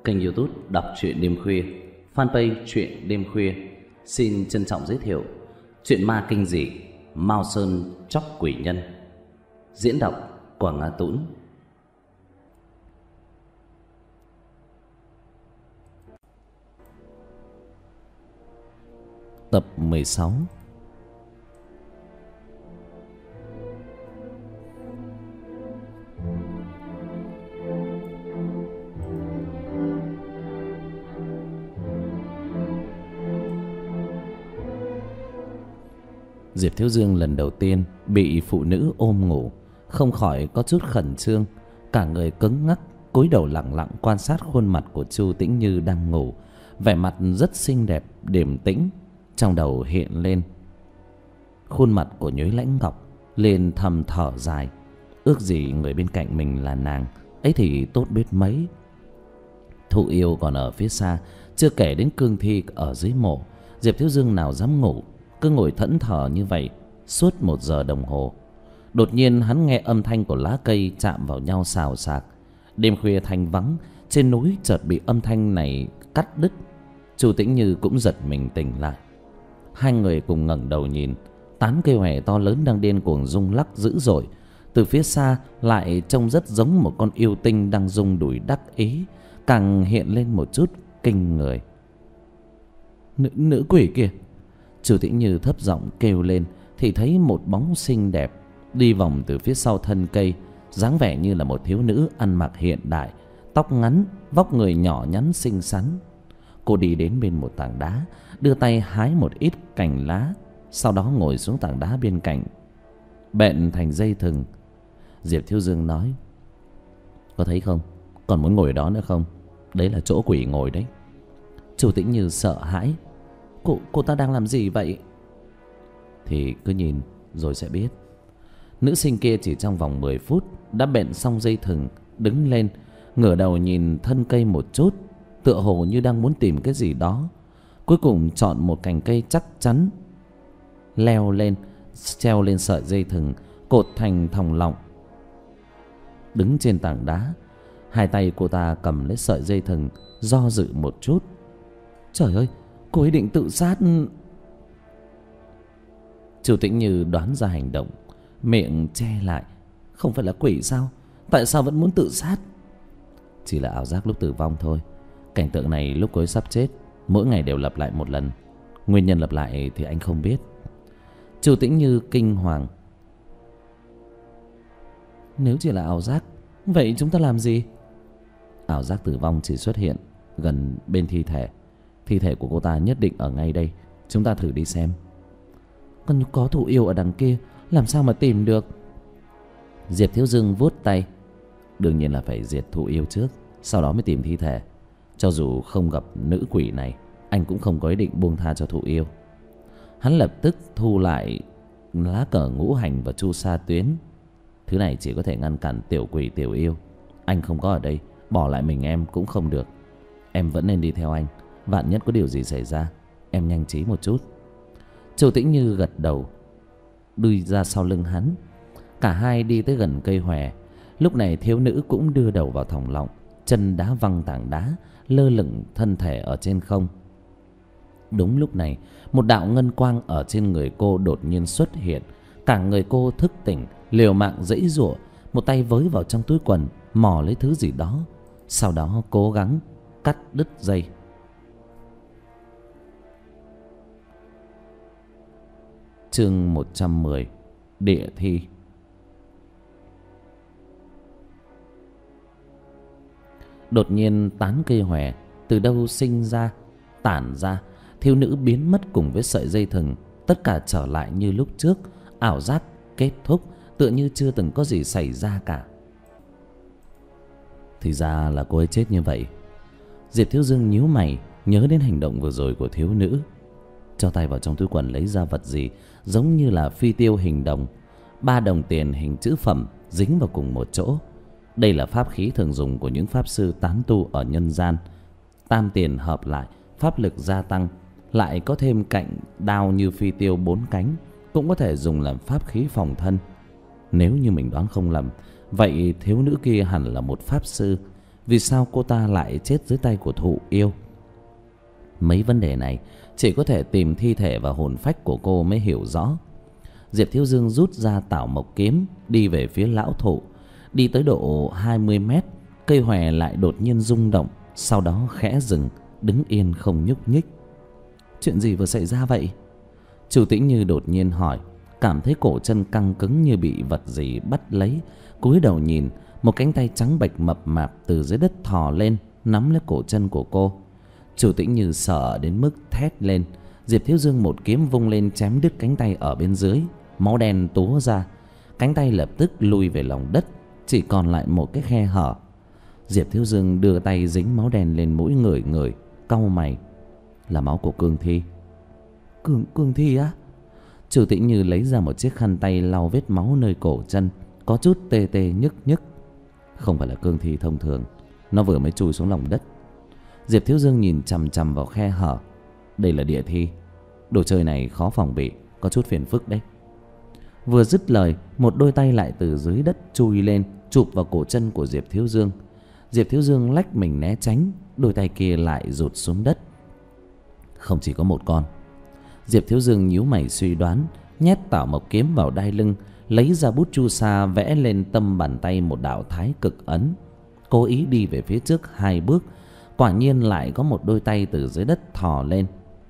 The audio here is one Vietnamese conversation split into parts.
kênh YouTube Đọc truyện đêm khuya, fanpage truyện đêm khuya xin trân trọng giới thiệu truyện ma kinh dị Mao Sơn Chóc Quỷ Nhân. Diễn đọc Quảng Nga Tũng. Tập 16. Diệp Thiếu Dương lần đầu tiên bị phụ nữ ôm ngủ, không khỏi có chút khẩn trương, cả người cứng ngắc, cúi đầu lặng lặng quan sát khuôn mặt của Chu Tĩnh Như đang ngủ, vẻ mặt rất xinh đẹp, điềm tĩnh. Trong đầu hiện lên khuôn mặt của Nhuế Lãnh Ngọc, liền thầm thở dài, ước gì người bên cạnh mình là nàng ấy thì tốt biết mấy. Thụ Yêu còn ở phía xa, chưa kể đến cương thi ở dưới mộ. Diệp Thiếu Dương nào dám ngủ, cứ ngồi thẫn thờ như vậy suốt 1 giờ đồng hồ. Đột nhiên hắn nghe âm thanh của lá cây chạm vào nhau xào xạc. Đêm khuya thanh vắng, trên núi chợt bị âm thanh này cắt đứt. Chu Tĩnh Như cũng giật mình tỉnh lại. Hai người cùng ngẩng đầu nhìn, tán cây hòe to lớn đang điên cuồng rung lắc dữ dội. Từ phía xa lại trông rất giống một con yêu tinh đang rung đùi đắc ý, càng hiện lên một chút kinh người. Nữ quỷ kìa! Chu Tĩnh Như thấp giọng kêu lên thì thấy một bóng xinh đẹp đi vòng từ phía sau thân cây, dáng vẻ như là một thiếu nữ ăn mặc hiện đại, tóc ngắn, vóc người nhỏ nhắn xinh xắn. Cô đi đến bên một tảng đá, đưa tay hái một ít cành lá, sau đó ngồi xuống tảng đá bên cạnh, bện thành dây thừng. Diệp Thiếu Dương nói: "Có thấy không? Còn muốn ngồi đó nữa không? Đấy là chỗ quỷ ngồi đấy." Chu Tĩnh Như sợ hãi: Cô ta đang làm gì vậy? Thì cứ nhìn rồi sẽ biết. Nữ sinh kia chỉ trong vòng 10 phút đã bện xong dây thừng, đứng lên, ngửa đầu nhìn thân cây một chút, tựa hồ như đang muốn tìm cái gì đó. Cuối cùng chọn một cành cây chắc chắn, leo lên, treo lên sợi dây thừng, cột thành thòng lọng. Đứng trên tảng đá, hai tay cô ta cầm lấy sợi dây thừng, do dự một chút. Trời ơi, cô ấy định tự sát. Chu Tĩnh Như đoán ra hành động, miệng che lại. Không phải là quỷ sao? Tại sao vẫn muốn tự sát? Chỉ là ảo giác lúc tử vong thôi. Cảnh tượng này lúc cô ấy sắp chết, mỗi ngày đều lặp lại một lần. Nguyên nhân lặp lại thì anh không biết. Chu Tĩnh Như kinh hoàng: Nếu chỉ là ảo giác, vậy chúng ta làm gì? Ảo giác tử vong chỉ xuất hiện gần bên thi thể. Thi thể của cô ta nhất định ở ngay đây. Chúng ta thử đi xem. Còn có Thụ Yêu ở đằng kia, làm sao mà tìm được? Diệp Thiếu Dương vuốt tay: Đương nhiên là phải diệt Thụ Yêu trước, sau đó mới tìm thi thể. Cho dù không gặp nữ quỷ này, anh cũng không có ý định buông tha cho Thụ Yêu. Hắn lập tức thu lại lá cờ ngũ hành và chu sa tuyến. Thứ này chỉ có thể ngăn cản tiểu quỷ tiểu yêu. Anh không có ở đây, bỏ lại mình em cũng không được. Em vẫn nên đi theo anh, vạn nhất có điều gì xảy ra, em nhanh trí một chút. Chu Tĩnh Như gật đầu, đi ra sau lưng hắn. Cả hai đi tới gần cây hòe. Lúc này thiếu nữ cũng đưa đầu vào thòng lọng, chân đá văng tảng đá, lơ lửng thân thể ở trên không. Đúng lúc này, một đạo ngân quang ở trên người cô đột nhiên xuất hiện. Cả người cô thức tỉnh, liều mạng giãy giụa, một tay với vào trong túi quần mò lấy thứ gì đó, sau đó cố gắng cắt đứt dây. Chương 110: Địa thi. Đột nhiên tán cây hòe từ đâu sinh ra, tản ra. Thiếu nữ biến mất cùng với sợi dây thừng. Tất cả trở lại như lúc trước. Ảo giác kết thúc, tựa như chưa từng có gì xảy ra cả. Thì ra là cô ấy chết như vậy. Diệp Thiếu Dương nhíu mày, nhớ đến hành động vừa rồi của thiếu nữ. Cho tay vào trong túi quần lấy ra vật gì giống như là phi tiêu hình đồng. 3 đồng tiền hình chữ phẩm dính vào cùng một chỗ. Đây là pháp khí thường dùng của những pháp sư tán tu ở nhân gian. Tam tiền hợp lại, pháp lực gia tăng, lại có thêm cạnh đao như phi tiêu 4 cánh, cũng có thể dùng làm pháp khí phòng thân. Nếu như mình đoán không lầm, vậy thiếu nữ kia hẳn là một pháp sư, Vì sao cô ta lại chết dưới tay của thụ yêu? Mấy vấn đề này chỉ có thể tìm thi thể và hồn phách của cô mới hiểu rõ. Diệp Thiếu Dương rút ra Tảo Mộc kiếm, đi về phía lão thụ. Đi tới độ 20 mét, cây hòe lại đột nhiên rung động, sau đó khẽ dừng, đứng yên không nhúc nhích. Chuyện gì vừa xảy ra vậy? Chu Tĩnh Như đột nhiên hỏi, cảm thấy cổ chân căng cứng như bị vật gì bắt lấy. Cúi đầu nhìn, một cánh tay trắng bệch mập mạp từ dưới đất thò lên, nắm lấy cổ chân của cô. Chu Tĩnh Như sợ đến mức thét lên. Diệp Thiếu Dương một kiếm vung lên chém đứt cánh tay ở bên dưới, máu đen túa ra. Cánh tay lập tức lùi về lòng đất, chỉ còn lại một cái khe hở. Diệp Thiếu Dương đưa tay dính máu đen lên mũi ngửi, cau mày. Là máu của Cương Thi. Cương Thi á? Chu Tĩnh Như lấy ra một chiếc khăn tay lau vết máu nơi cổ chân, có chút tê tê nhức nhức. Không phải là Cương Thi thông thường, nó vừa mới chui xuống lòng đất. Diệp Thiếu Dương nhìn chằm chằm vào khe hở. Đây là địa thi, đồ chơi này khó phòng bị, có chút phiền phức đấy. Vừa dứt lời, một đôi tay lại từ dưới đất chui lên, chụp vào cổ chân của Diệp Thiếu Dương. Diệp Thiếu Dương lách mình né tránh, đôi tay kia lại rụt xuống đất. Không chỉ có một con. Diệp Thiếu Dương nhíu mày suy đoán, nhét Tảo Mộc kiếm vào đai lưng, lấy ra bút chu sa vẽ lên tâm bàn tay một đạo thái cực ấn, cố ý đi về phía trước 2 bước. Quả nhiên lại có một đôi tay từ dưới đất thò lên.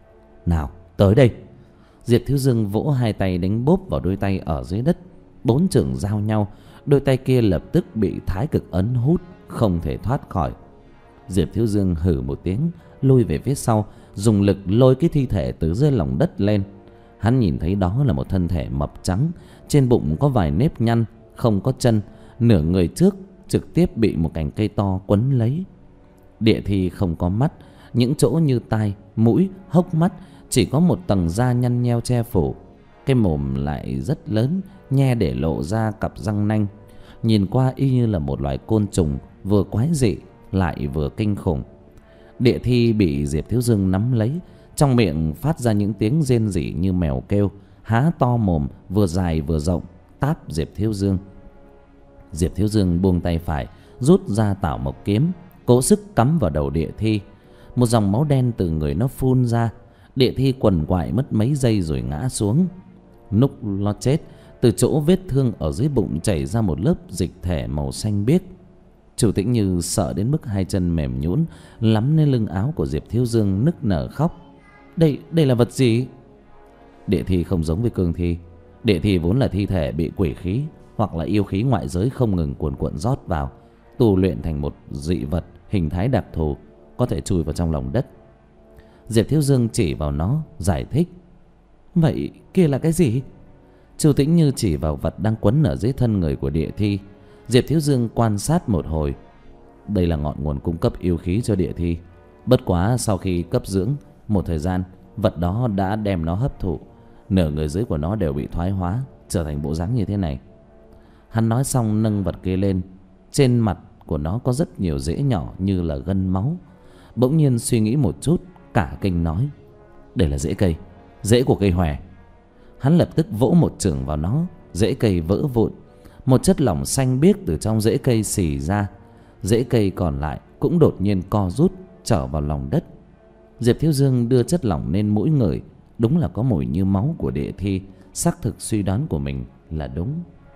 Nào, tới đây. Diệp Thiếu Dương vỗ 2 tay đánh bốp vào đôi tay ở dưới đất. 4 chưởng giao nhau, đôi tay kia lập tức bị thái cực ấn hút, không thể thoát khỏi. Diệp Thiếu Dương hừ một tiếng, lùi về phía sau, dùng lực lôi cái thi thể từ dưới lòng đất lên. Hắn nhìn thấy đó là một thân thể mập trắng, trên bụng có vài nếp nhăn, không có chân, nửa người trước trực tiếp bị một cành cây to quấn lấy. Địa thi không có mắt, những chỗ như tai, mũi, hốc mắt chỉ có một tầng da nhăn nheo che phủ. Cái mồm lại rất lớn, nhe để lộ ra cặp răng nanh. Nhìn qua y như là một loài côn trùng, vừa quái dị lại vừa kinh khủng. Địa thi bị Diệp Thiếu Dương nắm lấy, trong miệng phát ra những tiếng rên rỉ như mèo kêu, há to mồm vừa dài vừa rộng táp Diệp Thiếu Dương. Diệp Thiếu Dương buông tay phải, rút ra Tảo Mộc kiếm, cố sức cắm vào đầu địa thi. Một dòng máu đen từ người nó phun ra. Địa thi quằn quại mất mấy giây rồi ngã xuống. Lúc nó chết, từ chỗ vết thương ở dưới bụng chảy ra một lớp dịch thể màu xanh biếc. Chu Tĩnh Như sợ đến mức 2 chân mềm nhũn, lắm lên lưng áo của Diệp Thiếu Dương nức nở khóc. Đây là vật gì? Địa thi không giống với Cương Thi. Địa thi vốn là thi thể bị quỷ khí hoặc là yêu khí ngoại giới không ngừng cuồn cuộn rót vào, tu luyện thành một dị vật hình thái đặc thù, có thể chui vào trong lòng đất. Diệp Thiếu Dương chỉ vào nó, giải thích. Vậy kia là cái gì? Chu Tĩnh Như chỉ vào vật đang quấn ở dưới thân người của địa thi. Diệp Thiếu Dương quan sát một hồi. Đây là ngọn nguồn cung cấp yêu khí cho địa thi. Bất quá sau khi cấp dưỡng một thời gian, vật đó đã đem nó hấp thụ. Nửa người dưới của nó đều bị thoái hóa, trở thành bộ dáng như thế này. Hắn nói xong nâng vật kia lên. Trên mặt của nó có rất nhiều rễ nhỏ như là gân máu. Bỗng nhiên suy nghĩ một chút, cả kinh nói. Đây là rễ cây, rễ của cây hòe. Hắn lập tức vỗ một chưởng vào nó, rễ cây vỡ vụn. Một chất lỏng xanh biếc từ trong rễ cây xì ra. Rễ cây còn lại cũng đột nhiên co rút, trở vào lòng đất. Diệp Thiếu Dương đưa chất lỏng lên mũi ngửi, đúng là có mùi như máu của địa thi. Xác thực suy đoán của mình là đúng.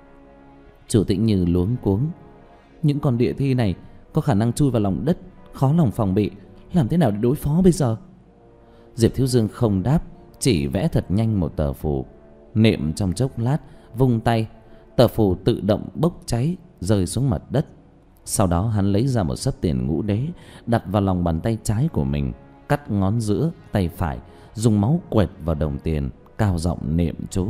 Chu Tĩnh Như luống cuống. Những con địa thi này có khả năng chui vào lòng đất, khó lòng phòng bị, làm thế nào để đối phó bây giờ? Diệp Thiếu Dương không đáp, chỉ vẽ thật nhanh một tờ phù. Niệm trong chốc lát, vung tay, tờ phù tự động bốc cháy, rơi xuống mặt đất. Sau đó hắn lấy ra một xấp tiền ngũ đế, đặt vào lòng bàn tay trái của mình, cắt ngón giữa tay phải, dùng máu quẹt vào đồng tiền, cao giọng niệm chú.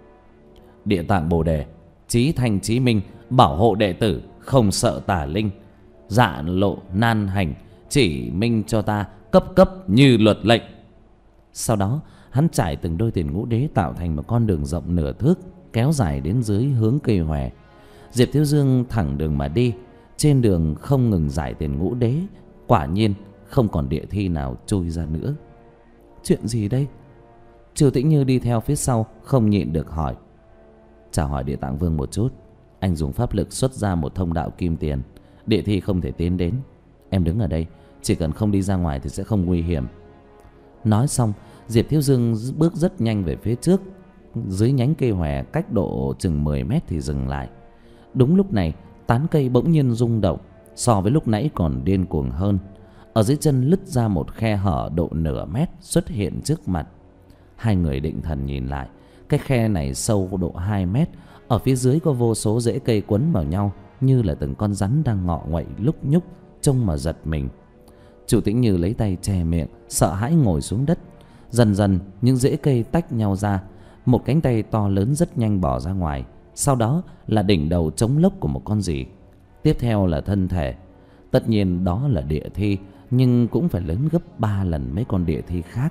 Địa tạng Bồ Đề, chí thanh chí minh, bảo hộ đệ tử, không sợ tà linh. Dạ lộ nan hành, chỉ minh cho ta, cấp cấp như luật lệnh. Sau đó hắn trải từng đôi tiền ngũ đế tạo thành một con đường rộng nửa thước, kéo dài đến dưới hướng cây hòe. Diệp Thiếu Dương thẳng đường mà đi. Trên đường không ngừng giải tiền ngũ đế. Quả nhiên không còn địa thi nào chui ra nữa. Chuyện gì đây? Chu Tĩnh Như đi theo phía sau, không nhịn được hỏi. Chào hỏi Địa Tạng Vương một chút. Anh dùng pháp lực xuất ra một thông đạo kim tiền, địa thi không thể tiến đến. Em đứng ở đây, chỉ cần không đi ra ngoài thì sẽ không nguy hiểm. Nói xong, Diệp Thiếu Dương bước rất nhanh về phía trước. Dưới nhánh cây hòe cách độ chừng 10 mét thì dừng lại. Đúng lúc này, tán cây bỗng nhiên rung động, so với lúc nãy còn điên cuồng hơn. Ở dưới chân lứt ra một khe hở độ nửa mét xuất hiện trước mặt. Hai người định thần nhìn lại. Cái khe này sâu độ 2 mét. Ở phía dưới có vô số rễ cây quấn vào nhau, như là từng con rắn đang ngọ nguậy lúc nhúc, trông mà giật mình. Chu Tĩnh Như lấy tay che miệng, sợ hãi ngồi xuống đất. Dần dần những rễ cây tách nhau ra. Một cánh tay to lớn rất nhanh bỏ ra ngoài. Sau đó là đỉnh đầu trống lốc của một con gì. Tiếp theo là thân thể. Tất nhiên đó là địa thi, nhưng cũng phải lớn gấp 3 lần mấy con địa thi khác.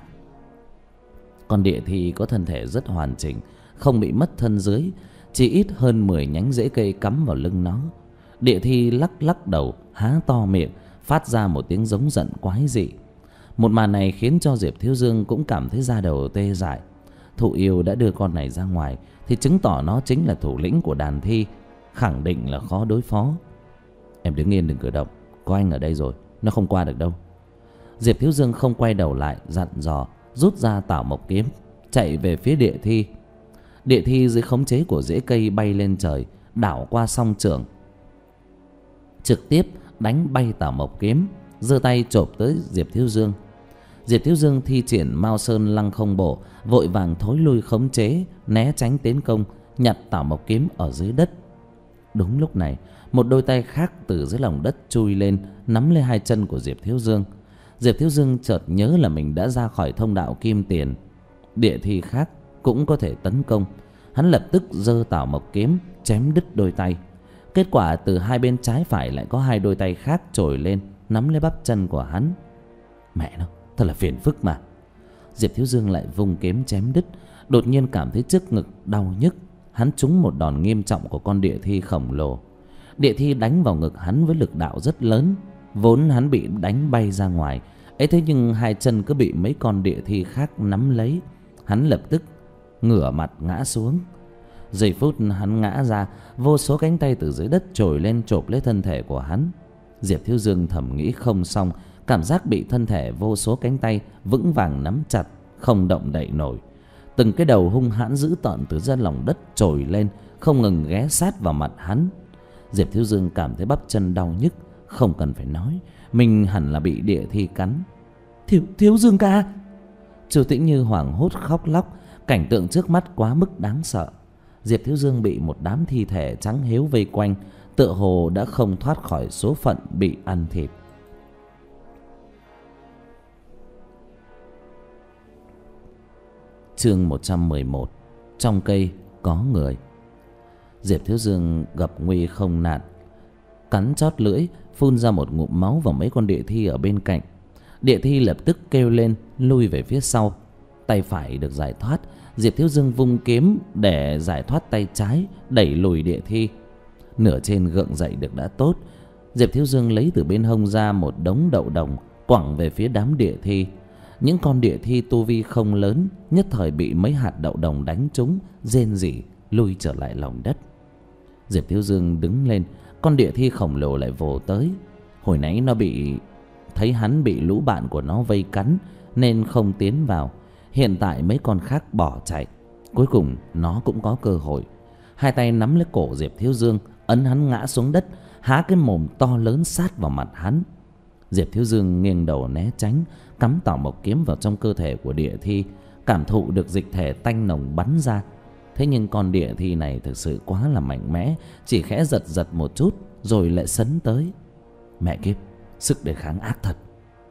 Con địa thi có thân thể rất hoàn chỉnh, không bị mất thân dưới. Chỉ ít hơn 10 nhánh rễ cây cắm vào lưng nó. Địa thi lắc lắc đầu, há to miệng, phát ra một tiếng giống giận quái dị. Một màn này khiến cho Diệp Thiếu Dương cũng cảm thấy da đầu tê dại. Thụ Yêu đã đưa con này ra ngoài thì chứng tỏ nó chính là thủ lĩnh của đàn thi, khẳng định là khó đối phó. Em đứng yên đừng cử động, có anh ở đây rồi, nó không qua được đâu. Diệp Thiếu Dương không quay đầu lại, dặn dò, rút ra Tảo Mộc kiếm, chạy về phía địa thi. Địa thi dưới khống chế của rễ cây bay lên trời, đảo qua song trưởng, trực tiếp đánh bay Tảo Mộc kiếm, giơ tay chộp tới Diệp Thiếu Dương. Diệp Thiếu Dương thi triển Mao Sơn Lăng Không Bộ, vội vàng thối lui khống chế, né tránh tiến công, nhặt Tảo Mộc kiếm ở dưới đất. Đúng lúc này, một đôi tay khác từ dưới lòng đất chui lên, nắm lấy hai chân của Diệp Thiếu Dương. Diệp Thiếu Dương chợt nhớ là mình đã ra khỏi thông đạo kim tiền. Địa thi khác cũng có thể tấn công. Hắn lập tức giơ Tảo Mộc kiếm chém đứt đôi tay. Kết quả từ hai bên trái phải lại có hai đôi tay khác trồi lên, nắm lấy bắp chân của hắn. Mẹ nó, thật là phiền phức mà. Diệp Thiếu Dương lại vung kiếm chém đứt. Đột nhiên cảm thấy trước ngực đau nhức. Hắn trúng một đòn nghiêm trọng của con địa thi khổng lồ. Địa thi đánh vào ngực hắn với lực đạo rất lớn. Vốn hắn bị đánh bay ra ngoài ấy, thế nhưng hai chân cứ bị mấy con địa thi khác nắm lấy. Hắn lập tức ngửa mặt ngã xuống. Giây phút hắn ngã ra, vô số cánh tay từ dưới đất trồi lên chộp lấy thân thể của hắn. Diệp Thiếu Dương thầm nghĩ không xong, cảm giác bị thân thể vô số cánh tay vững vàng nắm chặt, không động đậy nổi. Từng cái đầu hung hãn dữ tợn từ dưới lòng đất trồi lên, không ngừng ghé sát vào mặt hắn. Diệp Thiếu Dương cảm thấy bắp chân đau nhức. Không cần phải nói, mình hẳn là bị địa thi cắn. Thiếu Dương ca! Chu Tĩnh Như hoảng hốt khóc lóc. Cảnh tượng trước mắt quá mức đáng sợ. Diệp Thiếu Dương bị một đám thi thể trắng héo vây quanh, tựa hồ đã không thoát khỏi số phận bị ăn thịt. Chương 111. Trong cây có người. Diệp Thiếu Dương gặp nguy không nạn, cắn chót lưỡi, phun ra một ngụm máu vào mấy con địa thi ở bên cạnh. Địa thi lập tức kêu lên, lui về phía sau. Tay phải được giải thoát. Diệp Thiếu Dương vung kiếm để giải thoát tay trái, đẩy lùi địa thi. Nửa trên gượng dậy được đã tốt. Diệp Thiếu Dương lấy từ bên hông ra một đống đậu đồng, quẳng về phía đám địa thi. Những con địa thi tu vi không lớn, nhất thời bị mấy hạt đậu đồng đánh trúng, rên rỉ lui trở lại lòng đất. Diệp Thiếu Dương đứng lên, con địa thi khổng lồ lại vồ tới. Hồi nãy nó thấy hắn bị lũ bạn của nó vây cắn nên không tiến vào. Hiện tại mấy con khác bỏ chạy. Cuối cùng nó cũng có cơ hội. Hai tay nắm lấy cổ Diệp Thiếu Dương, ấn hắn ngã xuống đất, há cái mồm to lớn sát vào mặt hắn. Diệp Thiếu Dương nghiêng đầu né tránh, cắm Tảo Mộc kiếm vào trong cơ thể của địa thi, cảm thụ được dịch thể tanh nồng bắn ra. Thế nhưng con địa thi này thực sự quá là mạnh mẽ, chỉ khẽ giật giật một chút rồi lại sấn tới. Mẹ kiếp, sức đề kháng ác thật.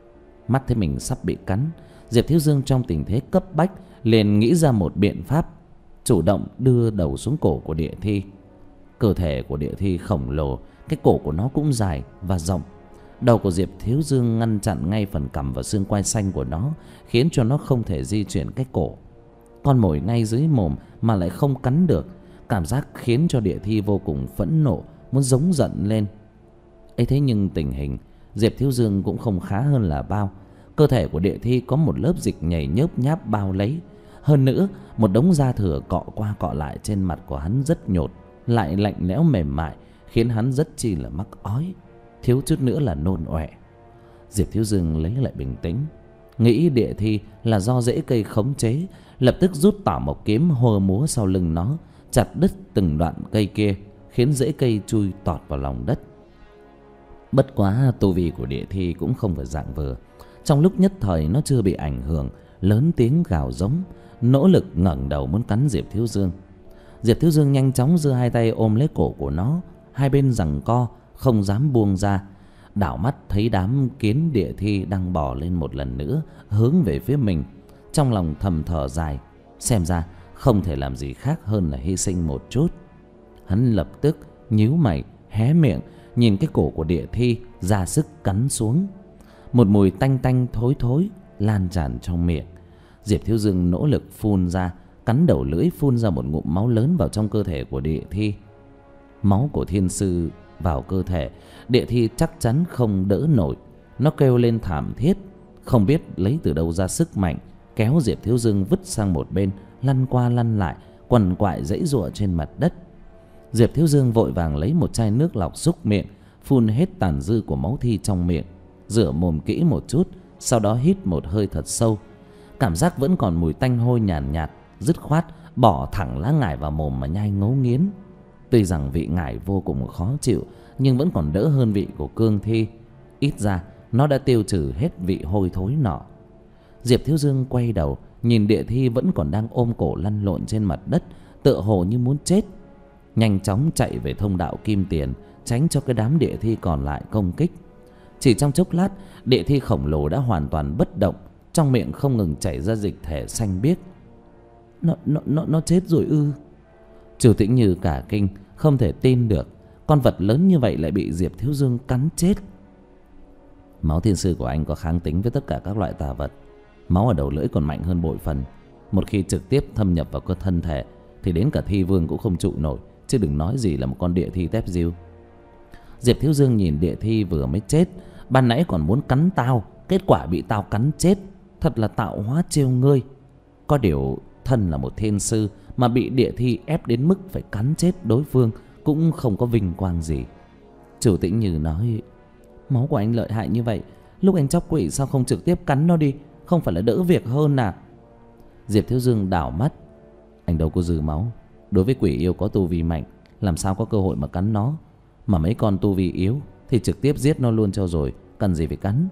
Mắt thấy mình sắp bị cắn, Diệp Thiếu Dương trong tình thế cấp bách liền nghĩ ra một biện pháp, chủ động đưa đầu xuống cổ của địa thi. Cơ thể của địa thi khổng lồ, cái cổ của nó cũng dài và rộng. Đầu của Diệp Thiếu Dương ngăn chặn ngay phần cằm và xương quai xanh của nó, khiến cho nó không thể di chuyển cái cổ. Con mồi ngay dưới mồm mà lại không cắn được, cảm giác khiến cho địa thi vô cùng phẫn nộ, muốn giống giận lên. ấy thế nhưng tình hình Diệp Thiếu Dương cũng không khá hơn là bao. Cơ thể của địa thi có một lớp dịch nhầy nhớp nháp bao lấy. Hơn nữa, một đống da thừa cọ qua cọ lại trên mặt của hắn rất nhột, lại lạnh lẽo mềm mại, khiến hắn rất chi là mắc ói, thiếu chút nữa là nôn ọe. Diệp Thiếu Dương lấy lại bình tĩnh, nghĩ địa thi là do rễ cây khống chế, lập tức rút tảo mộc kiếm hô múa sau lưng nó, chặt đứt từng đoạn cây kia, khiến rễ cây chui tọt vào lòng đất. Bất quá tu vi của địa thi cũng không phải dạng vừa. Trong lúc nhất thời nó chưa bị ảnh hưởng, lớn tiếng gào giống, nỗ lực ngẩng đầu muốn cắn Diệp Thiếu Dương. Diệp Thiếu Dương nhanh chóng giơ hai tay ôm lấy cổ của nó, hai bên giằng co không dám buông ra. Đảo mắt thấy đám kiến địa thi đang bò lên một lần nữa, hướng về phía mình. Trong lòng thầm thở dài, xem ra không thể làm gì khác hơn là hy sinh một chút. Hắn lập tức nhíu mày, hé miệng nhìn cái cổ của địa thi, ra sức cắn xuống. Một mùi tanh tanh thối thối lan tràn trong miệng. Diệp Thiếu Dương nỗ lực phun ra, cắn đầu lưỡi phun ra một ngụm máu lớn vào trong cơ thể của địa thi. Máu của thiên sư vào cơ thể, địa thi chắc chắn không đỡ nổi. Nó kêu lên thảm thiết, không biết lấy từ đâu ra sức mạnh, kéo Diệp Thiếu Dương vứt sang một bên, lăn qua lăn lại, quằn quại giãy giụa trên mặt đất. Diệp Thiếu Dương vội vàng lấy một chai nước lọc súc miệng, phun hết tàn dư của máu thi trong miệng, rửa mồm kỹ một chút, sau đó hít một hơi thật sâu. Cảm giác vẫn còn mùi tanh hôi nhàn nhạt, dứt khoát bỏ thẳng lá ngải vào mồm mà nhai ngấu nghiến. Tuy rằng vị ngải vô cùng khó chịu, nhưng vẫn còn đỡ hơn vị của cương thi. Ít ra nó đã tiêu trừ hết vị hôi thối nọ. Diệp Thiếu Dương quay đầu nhìn địa thi vẫn còn đang ôm cổ lăn lộn trên mặt đất, tựa hồ như muốn chết. Nhanh chóng chạy về thông đạo kim tiền, tránh cho cái đám địa thi còn lại công kích. Chỉ trong chốc lát, địa thi khổng lồ đã hoàn toàn bất động, trong miệng không ngừng chảy ra dịch thể xanh biếc. Nó chết rồi ư? Chu Tĩnh Như cả kinh, không thể tin được con vật lớn như vậy lại bị Diệp Thiếu Dương cắn chết. Máu thiên sư của anh có kháng tính với tất cả các loại tà vật. Máu ở đầu lưỡi còn mạnh hơn bội phần. Một khi trực tiếp thâm nhập vào cơ thân thể thì đến cả thi vương cũng không trụ nổi, chứ đừng nói gì là một con địa thi tép diêu. Diệp Thiếu Dương nhìn địa thi vừa mới chết, ban nãy còn muốn cắn tao, kết quả bị tao cắn chết, thật là tạo hóa trêu ngươi. Có điều thân là một thiên sư mà bị địa thi ép đến mức phải cắn chết đối phương cũng không có vinh quang gì. Chủ Tĩnh Như nói: máu của anh lợi hại như vậy, lúc anh chóc quỷ sao không trực tiếp cắn nó đi, không phải là đỡ việc hơn à? Diệp Thiếu Dương đảo mắt: anh đâu có dư máu, đối với quỷ yêu có tu vi mạnh làm sao có cơ hội mà cắn nó, mà mấy con tu vi yếu thì trực tiếp giết nó luôn cho rồi, cần gì phải cắn.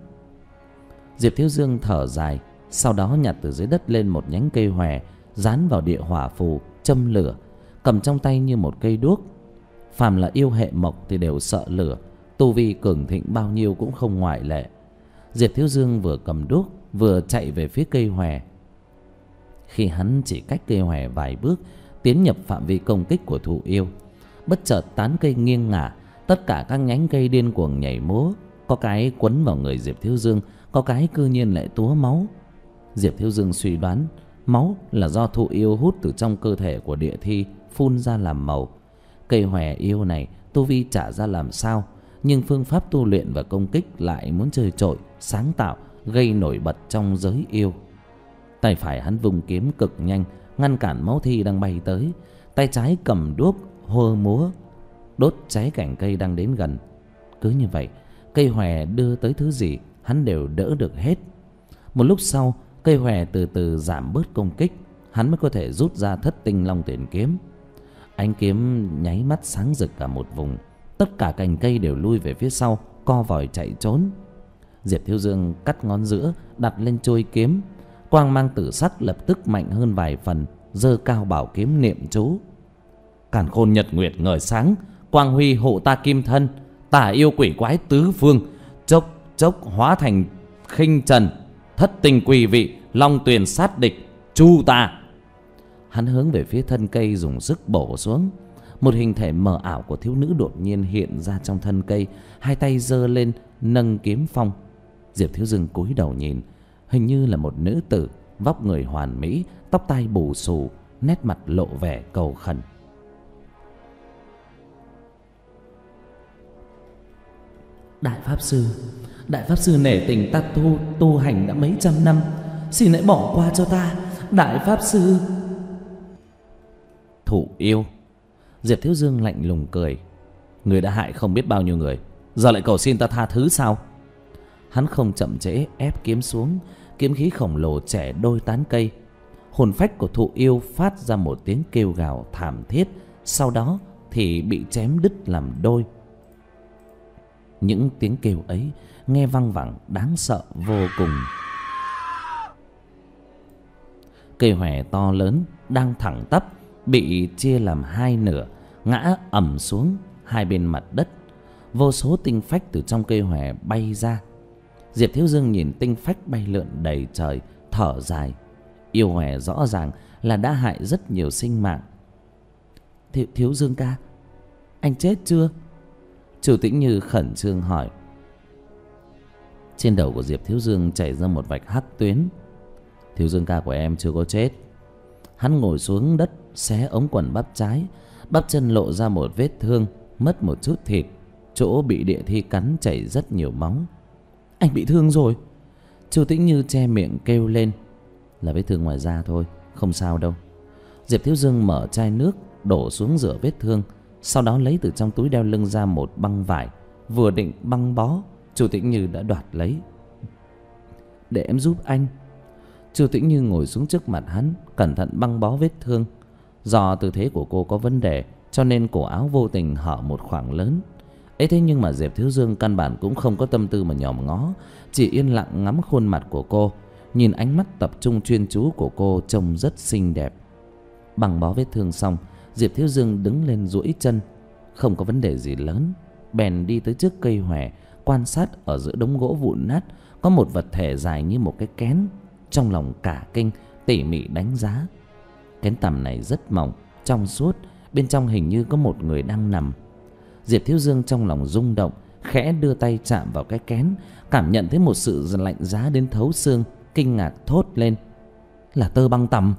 Diệp Thiếu Dương thở dài, sau đó nhặt từ dưới đất lên một nhánh cây hòe, dán vào địa hỏa phù, châm lửa, cầm trong tay như một cây đuốc. Phàm là yêu hệ mộc thì đều sợ lửa, tu vi cường thịnh bao nhiêu cũng không ngoại lệ. Diệp Thiếu Dương vừa cầm đuốc vừa chạy về phía cây hòe. Khi hắn chỉ cách cây hòe vài bước, tiến nhập phạm vi công kích của thụ yêu, bất chợt tán cây nghiêng ngả, tất cả các nhánh cây điên cuồng nhảy múa, có cái quấn vào người Diệp Thiếu Dương, có cái cư nhiên lại túa máu. Diệp Thiếu Dương suy đoán máu là do thụ yêu hút từ trong cơ thể của địa thi phun ra làm màu. Cây hòe yêu này tu vi trả ra làm sao, nhưng phương pháp tu luyện và công kích lại muốn chơi trội, sáng tạo, gây nổi bật trong giới yêu. Tay phải hắn vung kiếm cực nhanh, ngăn cản máu thi đang bay tới. Tay trái cầm đuốc hô múa, đốt cháy cành cây đang đến gần. Cứ như vậy, cây hòe đưa tới thứ gì hắn đều đỡ được hết. Một lúc sau, cây hòe từ từ giảm bớt công kích, hắn mới có thể rút ra Thất Tinh Long Tuyển kiếm. Ánh kiếm nháy mắt sáng rực cả một vùng, tất cả cành cây đều lui về phía sau, co vòi chạy trốn. Diệp Thiếu Dương cắt ngón giữa, đặt lên chuôi kiếm, quang mang tử sắc lập tức mạnh hơn vài phần, giơ cao bảo kiếm niệm chú: càn khôn nhật nguyệt ngời sáng, quang huy hộ ta kim thân, tả yêu quỷ quái tứ phương, chốc chốc hóa thành khinh trần, thất tình quỷ vị, long tuyền sát địch, chu ta. Hắn hướng về phía thân cây dùng sức bổ xuống. Một hình thể mờ ảo của thiếu nữ đột nhiên hiện ra trong thân cây, hai tay giơ lên nâng kiếm phong. Diệp Thiếu Dương cúi đầu nhìn, hình như là một nữ tử, vóc người hoàn mỹ, tóc tai bù xù, nét mặt lộ vẻ cầu khẩn. Đại Pháp Sư nể tình ta tu hành đã mấy trăm năm, xin hãy bỏ qua cho ta, Đại Pháp Sư. Thụ yêu. Diệp Thiếu Dương lạnh lùng cười: người đã hại không biết bao nhiêu người, giờ lại cầu xin ta tha thứ sao? Hắn không chậm trễ ép kiếm xuống. Kiếm khí khổng lồ chẻ đôi tán cây. Hồn phách của thụ yêu phát ra một tiếng kêu gào thảm thiết, sau đó thì bị chém đứt làm đôi. Những tiếng kêu ấy nghe văng vẳng đáng sợ vô cùng. Cây hòe to lớn đang thẳng tắp bị chia làm hai nửa, ngã ầm xuống hai bên mặt đất. Vô số tinh phách từ trong cây hòe bay ra. Diệp Thiếu Dương nhìn tinh phách bay lượn đầy trời, thở dài. Yêu hòe rõ ràng là đã hại rất nhiều sinh mạng. Thiếu Dương ca, anh chết chưa? Chu Tĩnh Như khẩn trương hỏi. Trên đầu của Diệp Thiếu Dương chảy ra một vạch hắc tuyến. Thiếu Dương ca của em chưa có chết. Hắn ngồi xuống đất, xé ống quần bắp trái. Bắp chân lộ ra một vết thương, mất một chút thịt. Chỗ bị địa thi cắn chảy rất nhiều máu. Anh bị thương rồi. Chu Tĩnh Như che miệng kêu lên. Là vết thương ngoài da thôi, không sao đâu. Diệp Thiếu Dương mở chai nước đổ xuống rửa vết thương, sau đó lấy từ trong túi đeo lưng ra một băng vải. Vừa định băng bó, Chu Tĩnh Như đã đoạt lấy. Để em giúp anh. Chu Tĩnh Như ngồi xuống trước mặt hắn, cẩn thận băng bó vết thương. Do tư thế của cô có vấn đề, cho nên cổ áo vô tình hở một khoảng lớn. Ấy thế nhưng mà Diệp Thiếu Dương căn bản cũng không có tâm tư mà nhòm ngó, chỉ yên lặng ngắm khuôn mặt của cô. Nhìn ánh mắt tập trung chuyên chú của cô trông rất xinh đẹp. Băng bó vết thương xong, Diệp Thiếu Dương đứng lên duỗi chân. Không có vấn đề gì lớn, bèn đi tới trước cây hòe, quan sát ở giữa đống gỗ vụn nát có một vật thể dài như một cái kén. Trong lòng cả kinh, tỉ mỉ đánh giá. Kén tằm này rất mỏng, trong suốt, bên trong hình như có một người đang nằm. Diệp Thiếu Dương trong lòng rung động, khẽ đưa tay chạm vào cái kén, cảm nhận thấy một sự lạnh giá đến thấu xương, kinh ngạc thốt lên. Là tơ băng tằm.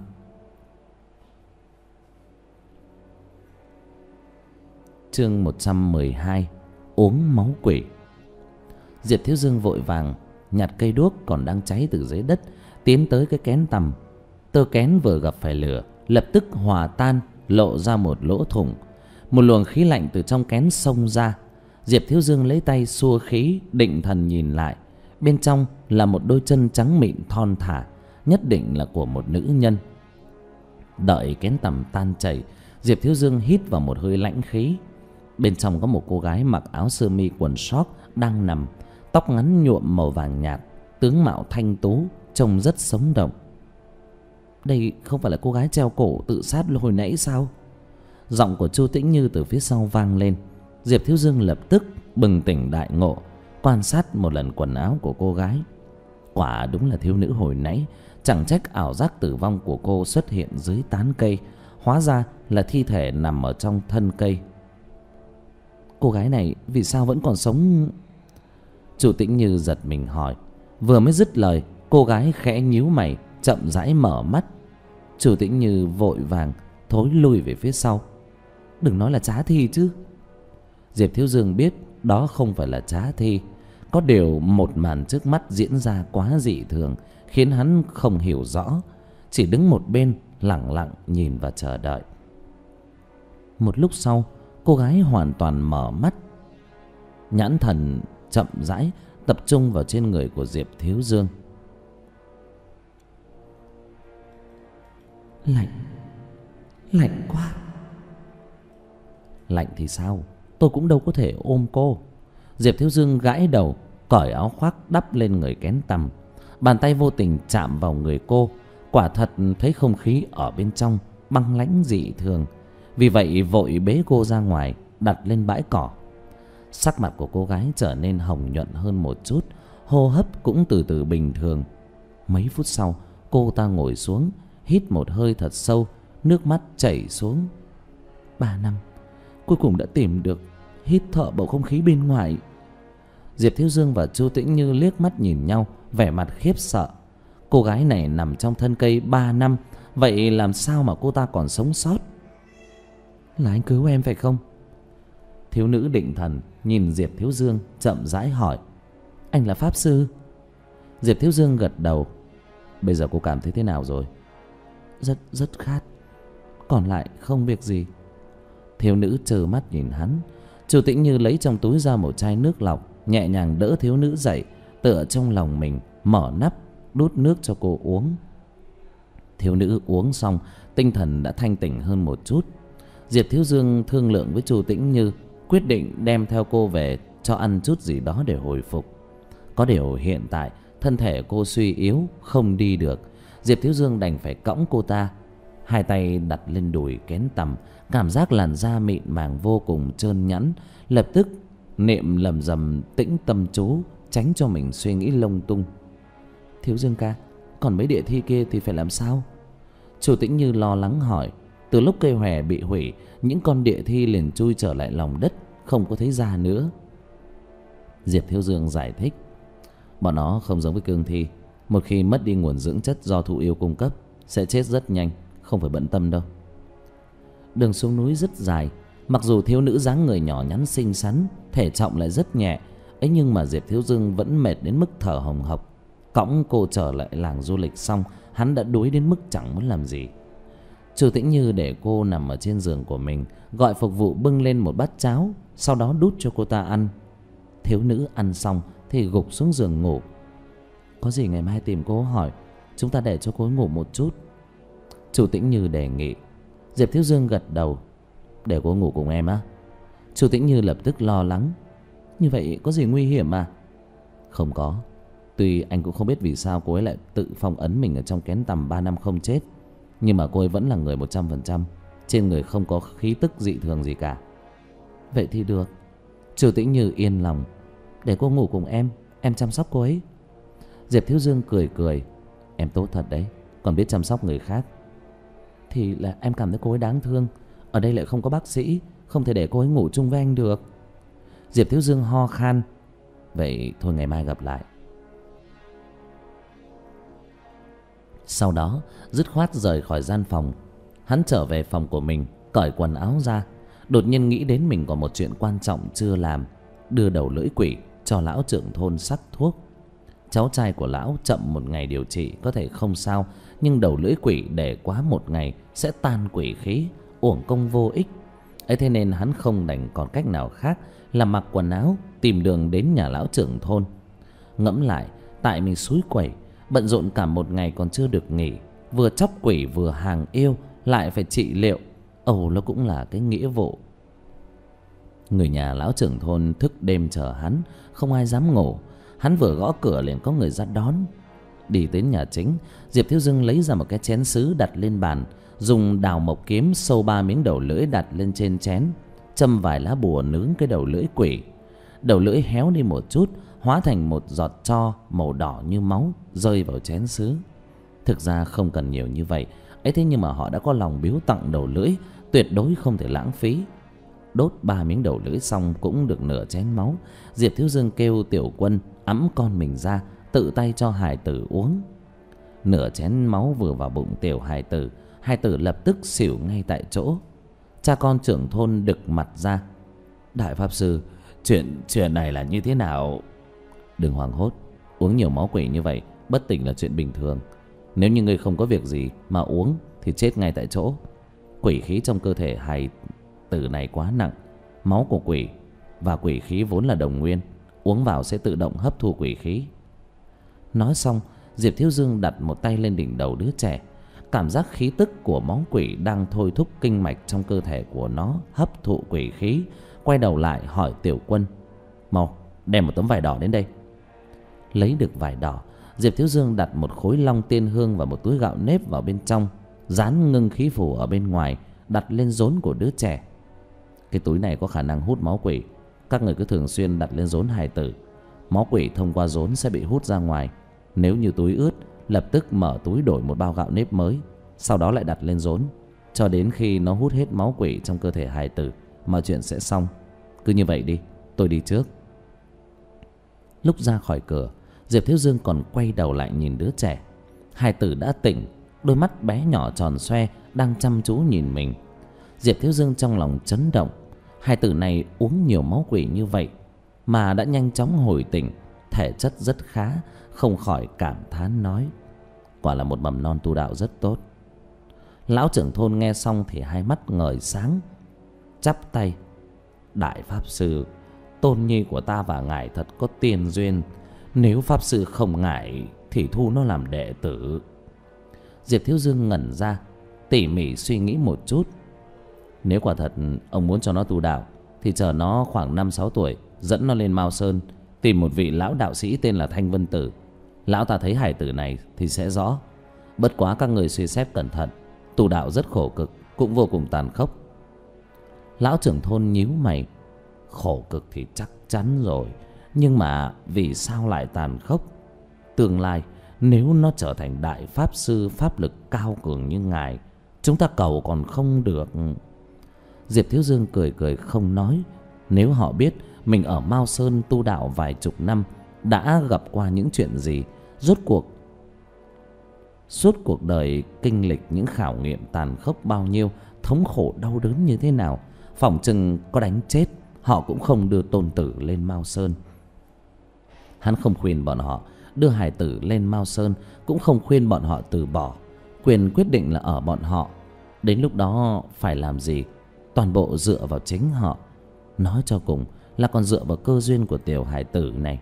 Chương 112. Uống máu quỷ. Diệp Thiếu Dương vội vàng nhặt cây đuốc còn đang cháy từ dưới đất, tiến tới cái kén tằm. Tơ kén vừa gặp phải lửa, lập tức hòa tan, lộ ra một lỗ thủng. Một luồng khí lạnh từ trong kén xông ra. Diệp Thiếu Dương lấy tay xua khí, định thần nhìn lại. Bên trong là một đôi chân trắng mịn thon thả, nhất định là của một nữ nhân. Đợi kén tằm tan chảy, Diệp Thiếu Dương hít vào một hơi lãnh khí. Bên trong có một cô gái mặc áo sơ mi quần sót đang nằm, tóc ngắn nhuộm màu vàng nhạt, tướng mạo thanh tú, trông rất sống động. Đây không phải là cô gái treo cổ tự sát hồi nãy sao? Giọng của Chu Tĩnh Như từ phía sau vang lên. Diệp Thiếu Dương lập tức bừng tỉnh đại ngộ, quan sát một lần quần áo của cô gái. Quả đúng là thiếu nữ hồi nãy. Chẳng trách ảo giác tử vong của cô xuất hiện dưới tán cây, hóa ra là thi thể nằm ở trong thân cây. Cô gái này vì sao vẫn còn sống? Chu Tĩnh Như giật mình hỏi. Vừa mới dứt lời, cô gái khẽ nhíu mày, chậm rãi mở mắt. Chu Tĩnh Như vội vàng thối lui về phía sau. Đừng nói là trá thi chứ. Diệp Thiếu Dương biết đó không phải là trá thi. Có điều một màn trước mắt diễn ra quá dị thường, khiến hắn không hiểu rõ, chỉ đứng một bên lặng lặng nhìn và chờ đợi. Một lúc sau, cô gái hoàn toàn mở mắt. Nhãn thần chậm rãi tập trung vào trên người của Diệp Thiếu Dương. Lạnh quá. Lạnh thì sao, tôi cũng đâu có thể ôm cô. Diệp Thiếu Dương gãi đầu, cởi áo khoác đắp lên người kén tằm. Bàn tay vô tình chạm vào người cô. Quả thật thấy không khí ở bên trong băng lãnh dị thường. Vì vậy vội bế cô ra ngoài, đặt lên bãi cỏ. Sắc mặt của cô gái trở nên hồng nhuận hơn một chút, hô hấp cũng từ từ bình thường. Mấy phút sau, cô ta ngồi xuống, hít một hơi thật sâu, nước mắt chảy xuống. 3 năm, cuối cùng đã tìm được. Hít thở bầu không khí bên ngoài. Diệp Thiếu Dương và Chu Tĩnh Như liếc mắt nhìn nhau, vẻ mặt khiếp sợ. Cô gái này nằm trong thân cây 3 năm, vậy làm sao mà cô ta còn sống sót? Là anh cứu em phải không? Thiếu nữ định thần nhìn Diệp Thiếu Dương, chậm rãi hỏi. Anh là pháp sư? Diệp Thiếu Dương gật đầu. Bây giờ cô cảm thấy thế nào rồi? Rất khát. Còn lại không việc gì. Thiếu nữ trơ mắt nhìn hắn. Chu Tĩnh Như lấy trong túi ra một chai nước lọc, nhẹ nhàng đỡ thiếu nữ dậy, tựa trong lòng mình, mở nắp đút nước cho cô uống. Thiếu nữ uống xong, tinh thần đã thanh tỉnh hơn một chút. Diệp Thiếu Dương thương lượng với Chu Tĩnh Như, quyết định đem theo cô về cho ăn chút gì đó để hồi phục. Có điều hiện tại thân thể cô suy yếu, không đi được. Diệp Thiếu Dương đành phải cõng cô ta, hai tay đặt lên đùi kén tằm, cảm giác làn da mịn màng vô cùng trơn nhẵn. Lập tức niệm lầm rầm tĩnh tâm chú, tránh cho mình suy nghĩ lung tung. Thiếu Dương ca, còn mấy địa thi kia thì phải làm sao? Chu Tĩnh Như lo lắng hỏi. Từ lúc cây hòe bị hủy, những con địa thi liền chui trở lại lòng đất, không có thấy ra nữa. Diệp Thiếu Dương giải thích. Bọn nó không giống với cương thi, một khi mất đi nguồn dưỡng chất do thụ yêu cung cấp sẽ chết rất nhanh, không phải bận tâm đâu. Đường xuống núi rất dài, mặc dù thiếu nữ dáng người nhỏ nhắn xinh xắn, thể trọng lại rất nhẹ ấy, nhưng mà Diệp Thiếu Dương vẫn mệt đến mức thở hồng hộc. Cõng cô trở lại làng du lịch xong, hắn đã đuối đến mức chẳng muốn làm gì. Chu Tĩnh Như để cô nằm ở trên giường của mình, gọi phục vụ bưng lên một bát cháo, sau đó đút cho cô ta ăn. Thiếu nữ ăn xong thì gục xuống giường ngủ. Có gì ngày mai tìm cô hỏi, chúng ta để cho cô ngủ một chút, Chu Tĩnh Như đề nghị. Diệp Thiếu Dương gật đầu. Để cô ngủ cùng em á? Chu Tĩnh Như lập tức lo lắng. Như vậy có gì nguy hiểm à? Không có. Tuy anh cũng không biết vì sao cô ấy lại tự phong ấn mình ở trong kén tằm 3 năm không chết, nhưng mà cô ấy vẫn là người 100%, trên người không có khí tức dị thường gì cả. Vậy thì được. Chu Tĩnh Như yên lòng. Để cô ngủ cùng em chăm sóc cô ấy. Diệp Thiếu Dương cười cười. Em tốt thật đấy, còn biết chăm sóc người khác. Thì là em cảm thấy cô ấy đáng thương. Ở đây lại không có bác sĩ, không thể để cô ấy ngủ chung với anh được. Diệp Thiếu Dương ho khan. Vậy thôi ngày mai gặp lại. Sau đó dứt khoát rời khỏi gian phòng. Hắn trở về phòng của mình, cởi quần áo ra. Đột nhiên nghĩ đến mình còn một chuyện quan trọng chưa làm. Đưa đầu lưỡi quỷ cho lão trưởng thôn sắc thuốc. Cháu trai của lão chậm một ngày điều trị có thể không sao, nhưng đầu lưỡi quỷ để quá một ngày sẽ tan quỷ khí, uổng công vô ích. Ấy thế nên hắn không đành còn cách nào khác là mặc quần áo tìm đường đến nhà lão trưởng thôn. Ngẫm lại, tại mình xúi quẩy, bận rộn cả một ngày còn chưa được nghỉ, vừa chóc quỷ vừa hàng yêu, lại phải trị liệu. Nó cũng là cái nghĩa vụ. Người nhà lão trưởng thôn thức đêm chờ hắn, không ai dám ngủ. Hắn vừa gõ cửa liền có người ra đón. Đi đến nhà chính, Diệp Thiếu Dương lấy ra một cái chén sứ đặt lên bàn, dùng đào mộc kiếm sâu 3 miếng đầu lưỡi đặt lên trên chén, châm vài lá bùa nướng cái đầu lưỡi quỷ. Đầu lưỡi héo đi một chút, hóa thành một giọt tro màu đỏ như máu rơi vào chén sứ. Thực ra không cần nhiều như vậy ấy, thế nhưng mà họ đã có lòng biếu tặng đầu lưỡi, tuyệt đối không thể lãng phí. Đốt 3 miếng đầu lưỡi xong cũng được nửa chén máu. Diệp Thiếu Dương kêu Tiểu Quân ẵm con mình ra, tự tay cho hài tử uống. Nửa chén máu vừa vào bụng tiểu hài tử lập tức xỉu ngay tại chỗ. Cha con trưởng thôn đực mặt ra. Đại pháp sư, chuyện này là như thế nào? Đừng hoảng hốt, uống nhiều máu quỷ như vậy bất tỉnh là chuyện bình thường. Nếu như ngươi không có việc gì mà uống thì chết ngay tại chỗ. Quỷ khí trong cơ thể hài tử này quá nặng. Máu của quỷ và quỷ khí vốn là đồng nguyên, uống vào sẽ tự động hấp thu quỷ khí. Nói xong, Diệp Thiếu Dương đặt một tay lên đỉnh đầu đứa trẻ. Cảm giác khí tức của máu quỷ đang thôi thúc kinh mạch trong cơ thể của nó hấp thụ quỷ khí. Quay đầu lại hỏi Tiểu Quân, mau đem một tấm vải đỏ đến đây. Lấy được vải đỏ, Diệp Thiếu Dương đặt một khối long tiên hương và một túi gạo nếp vào bên trong, dán ngưng khí phủ ở bên ngoài, đặt lên rốn của đứa trẻ. Cái túi này có khả năng hút máu quỷ, các người cứ thường xuyên đặt lên rốn hài tử. Máu quỷ thông qua rốn sẽ bị hút ra ngoài. Nếu như túi ướt, lập tức mở túi đổi một bao gạo nếp mới, sau đó lại đặt lên rốn, cho đến khi nó hút hết máu quỷ trong cơ thể hài tử, mọi chuyện sẽ xong. Cứ như vậy đi, tôi đi trước. Lúc ra khỏi cửa, Diệp Thiếu Dương còn quay đầu lại nhìn đứa trẻ. Hài tử đã tỉnh, đôi mắt bé nhỏ tròn xoe đang chăm chú nhìn mình. Diệp Thiếu Dương trong lòng chấn động. Hài tử này uống nhiều máu quỷ như vậy mà đã nhanh chóng hồi tỉnh, thể chất rất khá, không khỏi cảm thán nói, quả là một mầm non tu đạo rất tốt. Lão trưởng thôn nghe xong thì hai mắt ngời sáng, chắp tay, đại pháp sư, tôn nhi của ta và ngài thật có tiền duyên. Nếu pháp sư không ngại thì thu nó làm đệ tử. Diệp Thiếu Dương ngẩn ra, tỉ mỉ suy nghĩ một chút. Nếu quả thật ông muốn cho nó tu đạo thì chờ nó khoảng 5-6 tuổi, dẫn nó lên Mao Sơn, tìm một vị lão đạo sĩ tên là Thanh Vân Tử. Lão ta thấy hài tử này thì sẽ rõ. Bất quá các người suy xét cẩn thận, tu đạo rất khổ cực, cũng vô cùng tàn khốc. Lão trưởng thôn nhíu mày. Khổ cực thì chắc chắn rồi, nhưng mà vì sao lại tàn khốc? Tương lai nếu nó trở thành đại pháp sư, pháp lực cao cường như ngài, chúng ta cầu còn không được. Diệp Thiếu Dương cười cười không nói. Nếu họ biết mình ở Mao Sơn tu đạo vài chục năm, đã gặp qua những chuyện gì, suốt cuộc đời kinh lịch những khảo nghiệm tàn khốc bao nhiêu, thống khổ đau đớn như thế nào, phỏng chừng có đánh chết họ cũng không đưa tôn tử lên Mao Sơn. Hắn không khuyên bọn họ đưa hài tử lên Mao Sơn, cũng không khuyên bọn họ từ bỏ. Quyền quyết định là ở bọn họ. Đến lúc đó phải làm gì, toàn bộ dựa vào chính họ. Nói cho cùng là còn dựa vào cơ duyên của tiểu hài tử này.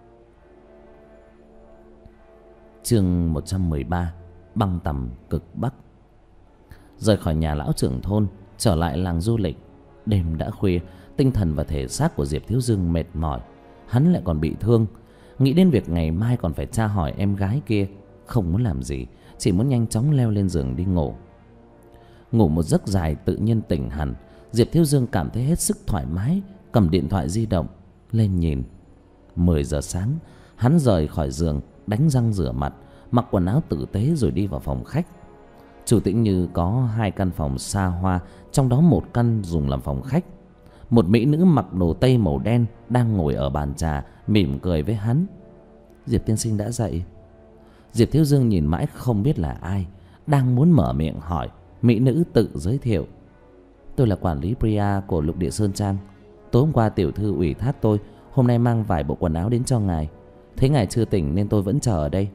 Chương 113: Băng tầm cực Bắc. Rời khỏi nhà lão trưởng thôn, trở lại làng du lịch. Đêm đã khuya, tinh thần và thể xác của Diệp Thiếu Dương mệt mỏi. Hắn lại còn bị thương. Nghĩ đến việc ngày mai còn phải tra hỏi em gái kia, không muốn làm gì, chỉ muốn nhanh chóng leo lên giường đi ngủ. Ngủ một giấc dài tự nhiên tỉnh hẳn. Diệp Thiếu Dương cảm thấy hết sức thoải mái, cầm điện thoại di động lên nhìn. 10 giờ sáng, hắn rời khỏi giường, đánh răng rửa mặt, mặc quần áo tử tế rồi đi vào phòng khách. Chủ Tĩnh Như có 2 căn phòng xa hoa, trong đó một căn dùng làm phòng khách. Một mỹ nữ mặc đồ tây màu đen đang ngồi ở bàn trà, mỉm cười với hắn. Diệp tiên sinh đã dậy. Diệp Thiếu Dương nhìn mãi không biết là ai, đang muốn mở miệng hỏi, mỹ nữ tự giới thiệu. Tôi là quản lý Priya của Lục Địa Sơn Trang. Tối hôm qua tiểu thư ủy thác tôi hôm nay mang vài bộ quần áo đến cho ngài. Thấy ngài chưa tỉnh nên tôi vẫn chờ ở đây.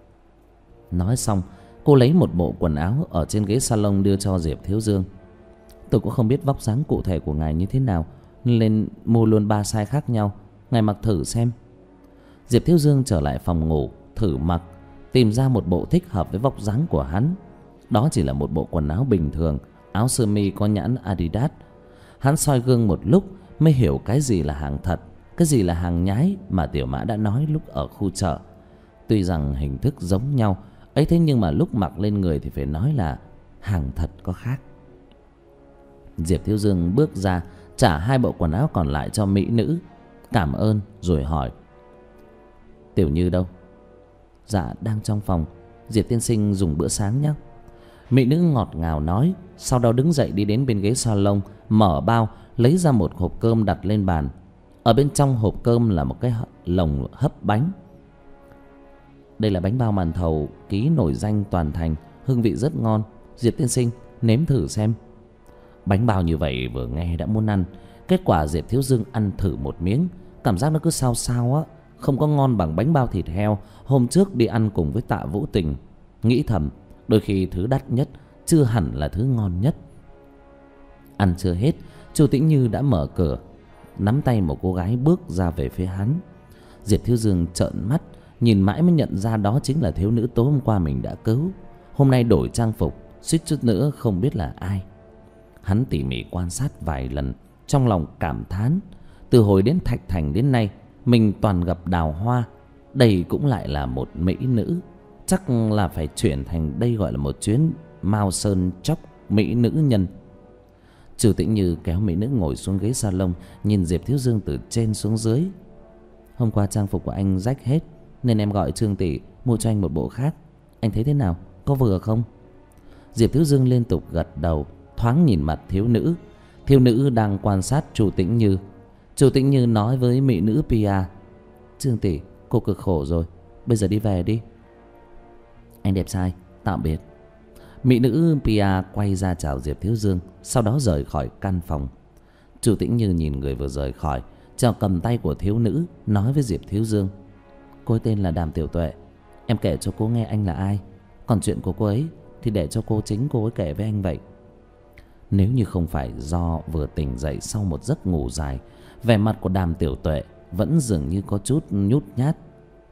Nói xong, cô lấy một bộ quần áo ở trên ghế salon đưa cho Diệp Thiếu Dương. Tôi cũng không biết vóc dáng cụ thể của ngài như thế nào, nên mua luôn 3 size khác nhau, ngài mặc thử xem. Diệp Thiếu Dương trở lại phòng ngủ, thử mặc, tìm ra một bộ thích hợp với vóc dáng của hắn. Đó chỉ là một bộ quần áo bình thường, áo sơ mi có nhãn Adidas. Hắn soi gương một lúc mới hiểu cái gì là hàng thật, cái gì là hàng nhái mà Tiểu Mã đã nói lúc ở khu chợ. Tuy rằng hình thức giống nhau ấy, thế nhưng mà lúc mặc lên người thì phải nói là hàng thật có khác. Diệp Thiếu Dương bước ra, trả 2 bộ quần áo còn lại cho mỹ nữ, cảm ơn rồi hỏi: Tiểu Như đâu? Dạ đang trong phòng. Diệp tiên sinh dùng bữa sáng nhé. Mỹ nữ ngọt ngào nói, sau đó đứng dậy đi đến bên ghế salon, mở bao lấy ra một hộp cơm đặt lên bàn. Ở bên trong hộp cơm là một cái lồng hấp bánh. Đây là bánh bao màn thầu ký nổi danh toàn thành, hương vị rất ngon. Diệp tiên sinh nếm thử xem. Bánh bao như vậy vừa nghe đã muốn ăn. Kết quả Diệp Thiếu Dương ăn thử một miếng, cảm giác nó cứ sao sao á, không có ngon bằng bánh bao thịt heo hôm trước đi ăn cùng với Tạ Vũ Tình. Nghĩ thầm, đôi khi thứ đắt nhất chưa hẳn là thứ ngon nhất. Ăn chưa hết, Chu Tĩnh Như đã mở cửa, nắm tay một cô gái bước ra về phía hắn. Diệp Thiếu Dương trợn mắt, nhìn mãi mới nhận ra đó chính là thiếu nữ tối hôm qua mình đã cứu. Hôm nay đổi trang phục, suýt chút nữa không biết là ai. Hắn tỉ mỉ quan sát vài lần, trong lòng cảm thán. Từ hồi đến Thạch Thành đến nay, mình toàn gặp đào hoa, đây cũng lại là một mỹ nữ. Chắc là phải chuyển thành đây gọi là một chuyến Mao Sơn chóc mỹ nữ nhân. Trừ Tĩnh Như kéo mỹ nữ ngồi xuống ghế salon, nhìn Diệp Thiếu Dương từ trên xuống dưới. Hôm qua trang phục của anh rách hết, nên em gọi Trương tỷ mua cho anh một bộ khác. Anh thấy thế nào, có vừa không? Diệp Thiếu Dương liên tục gật đầu, thoáng nhìn mặt thiếu nữ. Thiếu nữ đang quan sát Chu Tĩnh Như. Chu Tĩnh Như nói với mỹ nữ Pia: Trương tỷ, cô cực khổ rồi, bây giờ đi về đi. Anh đẹp trai, tạm biệt. Mỹ nữ Pia quay ra chào Diệp Thiếu Dương, sau đó rời khỏi căn phòng. Chu Tĩnh Như nhìn người vừa rời khỏi, chào cầm tay của thiếu nữ, nói với Diệp Thiếu Dương: Cô ấy tên là Đàm Tiểu Tuệ. Em kể cho cô nghe anh là ai, còn chuyện của cô ấy thì để cho chính cô ấy kể với anh vậy. Nếu như không phải do vừa tỉnh dậy sau một giấc ngủ dài, vẻ mặt của Đàm Tiểu Tuệ vẫn dường như có chút nhút nhát.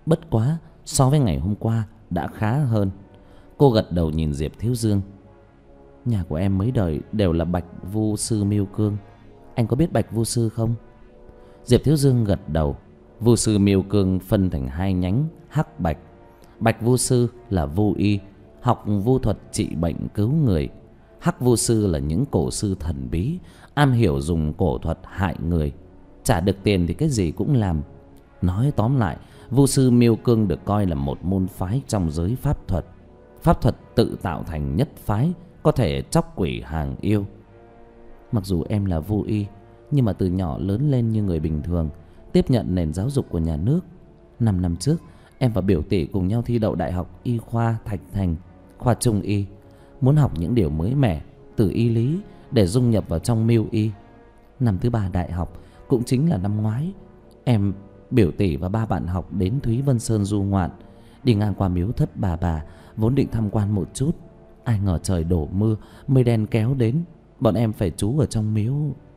bất quá so với ngày hôm qua đã khá hơn. Cô gật đầu nhìn Diệp Thiếu Dương. Nhà của em mấy đời đều là Bạch Vu Sư Miêu Cương. Anh có biết Bạch Vu Sư không? Diệp Thiếu Dương gật đầu. Vu Sư Miêu Cương phân thành hai nhánh hắc bạch. Bạch Vu Sư là vu y, học vu thuật trị bệnh cứu người. Hắc Vu Sư là những cổ sư thần bí, am hiểu dùng cổ thuật hại người. Trả được tiền thì cái gì cũng làm. Nói tóm lại, Vu Sư Miêu Cương được coi là một môn phái trong giới pháp thuật. Pháp thuật tự tạo thành nhất phái, có thể chóc quỷ hàng yêu. Mặc dù em là vu y, nhưng mà từ nhỏ lớn lên như người bình thường, tiếp nhận nền giáo dục của nhà nước. 5 năm trước, em và biểu tỷ cùng nhau thi đậu Đại học Y khoa Thạch Thành, khoa Trung y. Muốn học những điều mới mẻ từ y lý để dung nhập vào trong miêu y. Năm thứ 3 đại học, cũng chính là năm ngoái, em, biểu tỷ và 3 bạn học đến Thúy Vân Sơn du ngoạn. Đi ngang qua miếu Thất Bà, vốn định tham quan một chút. Ai ngờ trời đổ mưa, mây đen kéo đến, bọn em phải trú ở trong miếu.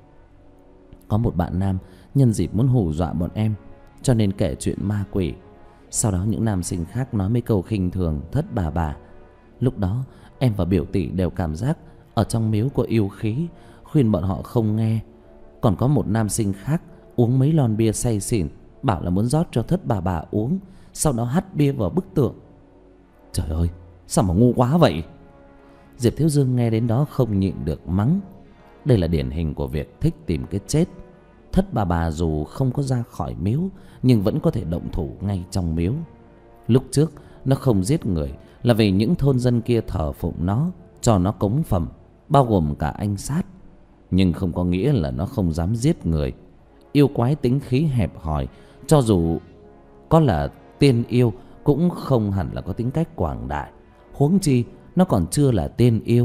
Có một bạn nam nhân dịp muốn hù dọa bọn em, cho nên kể chuyện ma quỷ. Sau đó những nam sinh khác nói mấy câu khinh thường Thất Bà. Lúc đó em và biểu tỷ đều cảm giác ở trong miếu có yêu khí, khuyên bọn họ không nghe. Còn có một nam sinh khác uống mấy lon bia say xỉn, bảo là muốn rót cho Thất Bà uống, sau đó hắt bia vào bức tượng. Trời ơi, sao mà ngu quá vậy? Diệp Thiếu Dương nghe đến đó không nhịn được mắng. Đây là điển hình của việc thích tìm cái chết. Thất Bà dù không có ra khỏi miếu, nhưng vẫn có thể động thủ ngay trong miếu. Lúc trước nó không giết người là vì những thôn dân kia thờ phụng nó, cho nó cống phẩm, bao gồm cả anh sát. Nhưng không có nghĩa là nó không dám giết người. Yêu quái tính khí hẹp hòi, cho dù có là tiên yêu cũng không hẳn là có tính cách quảng đại. Huống chi nó còn chưa là tiên yêu.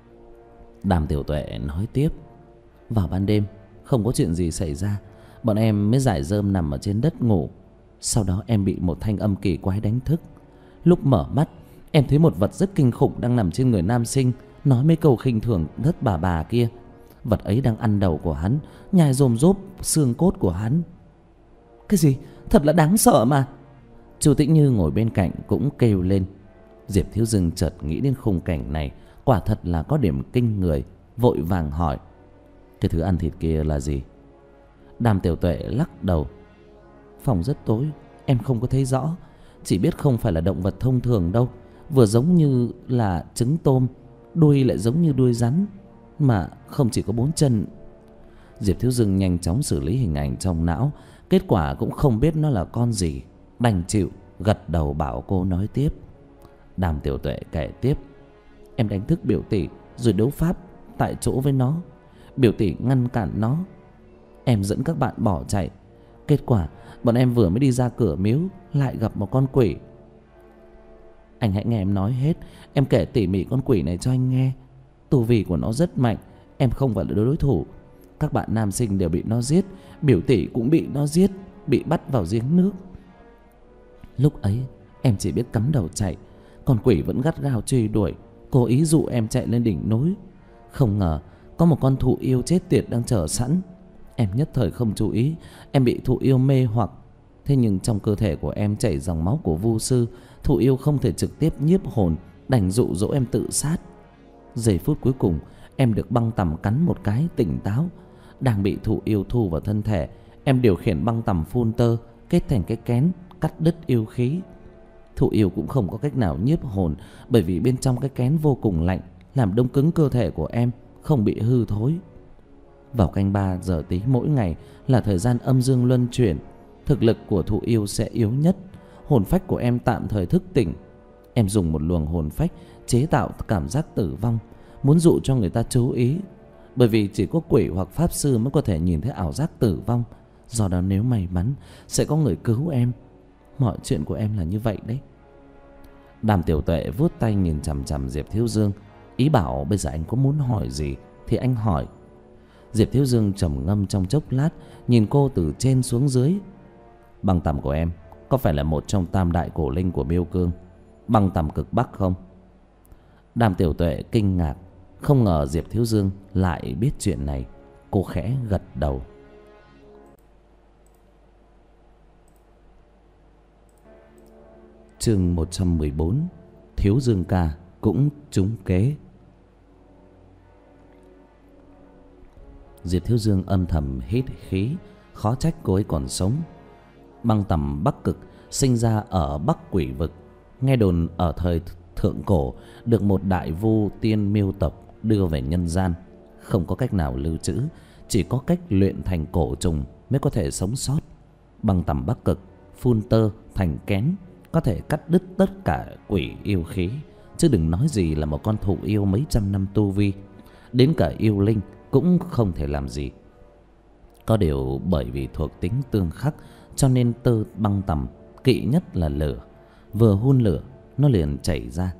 Đàm Tiểu Tuệ nói tiếp. Vào ban đêm không có chuyện gì xảy ra, bọn em mới rải rơm nằm ở trên đất ngủ. Sau đó em bị một thanh âm kỳ quái đánh thức. Lúc mở mắt, em thấy một vật rất kinh khủng đang nằm trên người nam sinh, nói mấy câu khinh thường Thất Bà kia. Vật ấy đang ăn đầu của hắn, nhai rôm rốp xương cốt của hắn. Cái gì? Thật là đáng sợ mà. Chu Tĩnh Như ngồi bên cạnh cũng kêu lên. Diệp Thiếu Dương chợt nghĩ đến khung cảnh này, quả thật là có điểm kinh người, vội vàng hỏi. Cái thứ ăn thịt kia là gì? Đàm Tiểu Tuệ lắc đầu. Phòng rất tối, em không có thấy rõ, chỉ biết không phải là động vật thông thường đâu. Vừa giống như là trứng tôm, đuôi lại giống như đuôi rắn, mà không chỉ có 4 chân. Diệp Thiếu Dương nhanh chóng xử lý hình ảnh trong não, kết quả cũng không biết nó là con gì, đành chịu gật đầu bảo cô nói tiếp. Đàm Tiểu Tuệ kể tiếp. Em đánh thức biểu tỷ rồi đấu pháp tại chỗ với nó. Biểu tỷ ngăn cản nó, em dẫn các bạn bỏ chạy. Kết quả bọn em vừa mới đi ra cửa miếu lại gặp một con quỷ. Anh hãy nghe em nói hết, em kể tỉ mỉ con quỷ này cho anh nghe. Tu vi của nó rất mạnh, em không phải là đối thủ. Các bạn nam sinh đều bị nó giết, biểu tỷ cũng bị nó giết, bị bắt vào giếng nước. Lúc ấy em chỉ biết cắm đầu chạy, con quỷ vẫn gắt gao truy đuổi, cố ý dụ em chạy lên đỉnh núi. Không ngờ có một con thụ yêu chết tiệt đang chờ sẵn. Em nhất thời không chú ý, em bị thụ yêu mê hoặc. Thế nhưng trong cơ thể của em chảy dòng máu của vu sư, thụ yêu không thể trực tiếp nhiếp hồn, đành dụ dỗ em tự sát. Giây phút cuối cùng em được băng tằm cắn một cái tỉnh táo. Đang bị thụ yêu thu vào thân thể, em điều khiển băng tằm phun tơ kết thành cái kén cắt đứt yêu khí. Thụ yêu cũng không có cách nào nhiếp hồn, bởi vì bên trong cái kén vô cùng lạnh, làm đông cứng cơ thể của em không bị hư thối. Vào canh 3 giờ tí mỗi ngày là thời gian âm dương luân chuyển, thực lực của thụ yêu sẽ yếu nhất. Hồn phách của em tạm thời thức tỉnh. Em dùng một luồng hồn phách chế tạo cảm giác tử vong, muốn dụ cho người ta chú ý. Bởi vì chỉ có quỷ hoặc pháp sư mới có thể nhìn thấy ảo giác tử vong. Do đó nếu may mắn sẽ có người cứu em. Mọi chuyện của em là như vậy đấy. Đàm Tiểu Tuệ vuốt tay nhìn chằm chằm Diệp Thiếu Dương, ý bảo bây giờ anh có muốn hỏi gì thì anh hỏi. Diệp Thiếu Dương trầm ngâm trong chốc lát, nhìn cô từ trên xuống dưới. Băng tằm của em có phải là một trong tam đại cổ linh của Miêu Cương, băng tằm cực Bắc không? Đàm Tiểu Tuệ kinh ngạc, không ngờ Diệp Thiếu Dương lại biết chuyện này. Cô khẽ gật đầu. Chương 114. Thiếu Dương ca cũng trúng kế. Diệp Thiếu Dương âm thầm hít khí, khó trách cô ấy còn sống. Băng tầm Bắc Cực sinh ra ở Bắc Quỷ Vực. Nghe đồn ở thời thượng cổ được một đại vu tiên miêu tộc đưa về nhân gian. Không có cách nào lưu trữ, chỉ có cách luyện thành cổ trùng mới có thể sống sót. Băng tầm Bắc Cực phun tơ thành kén, có thể cắt đứt tất cả quỷ yêu khí, chứ đừng nói gì là một con thụ yêu mấy trăm năm tu vi. Đến cả yêu linh cũng không thể làm gì. Có điều bởi vì thuộc tính tương khắc, cho nên tơ băng tầm kỵ nhất là lửa. Vừa hun lửa nó liền chảy ra.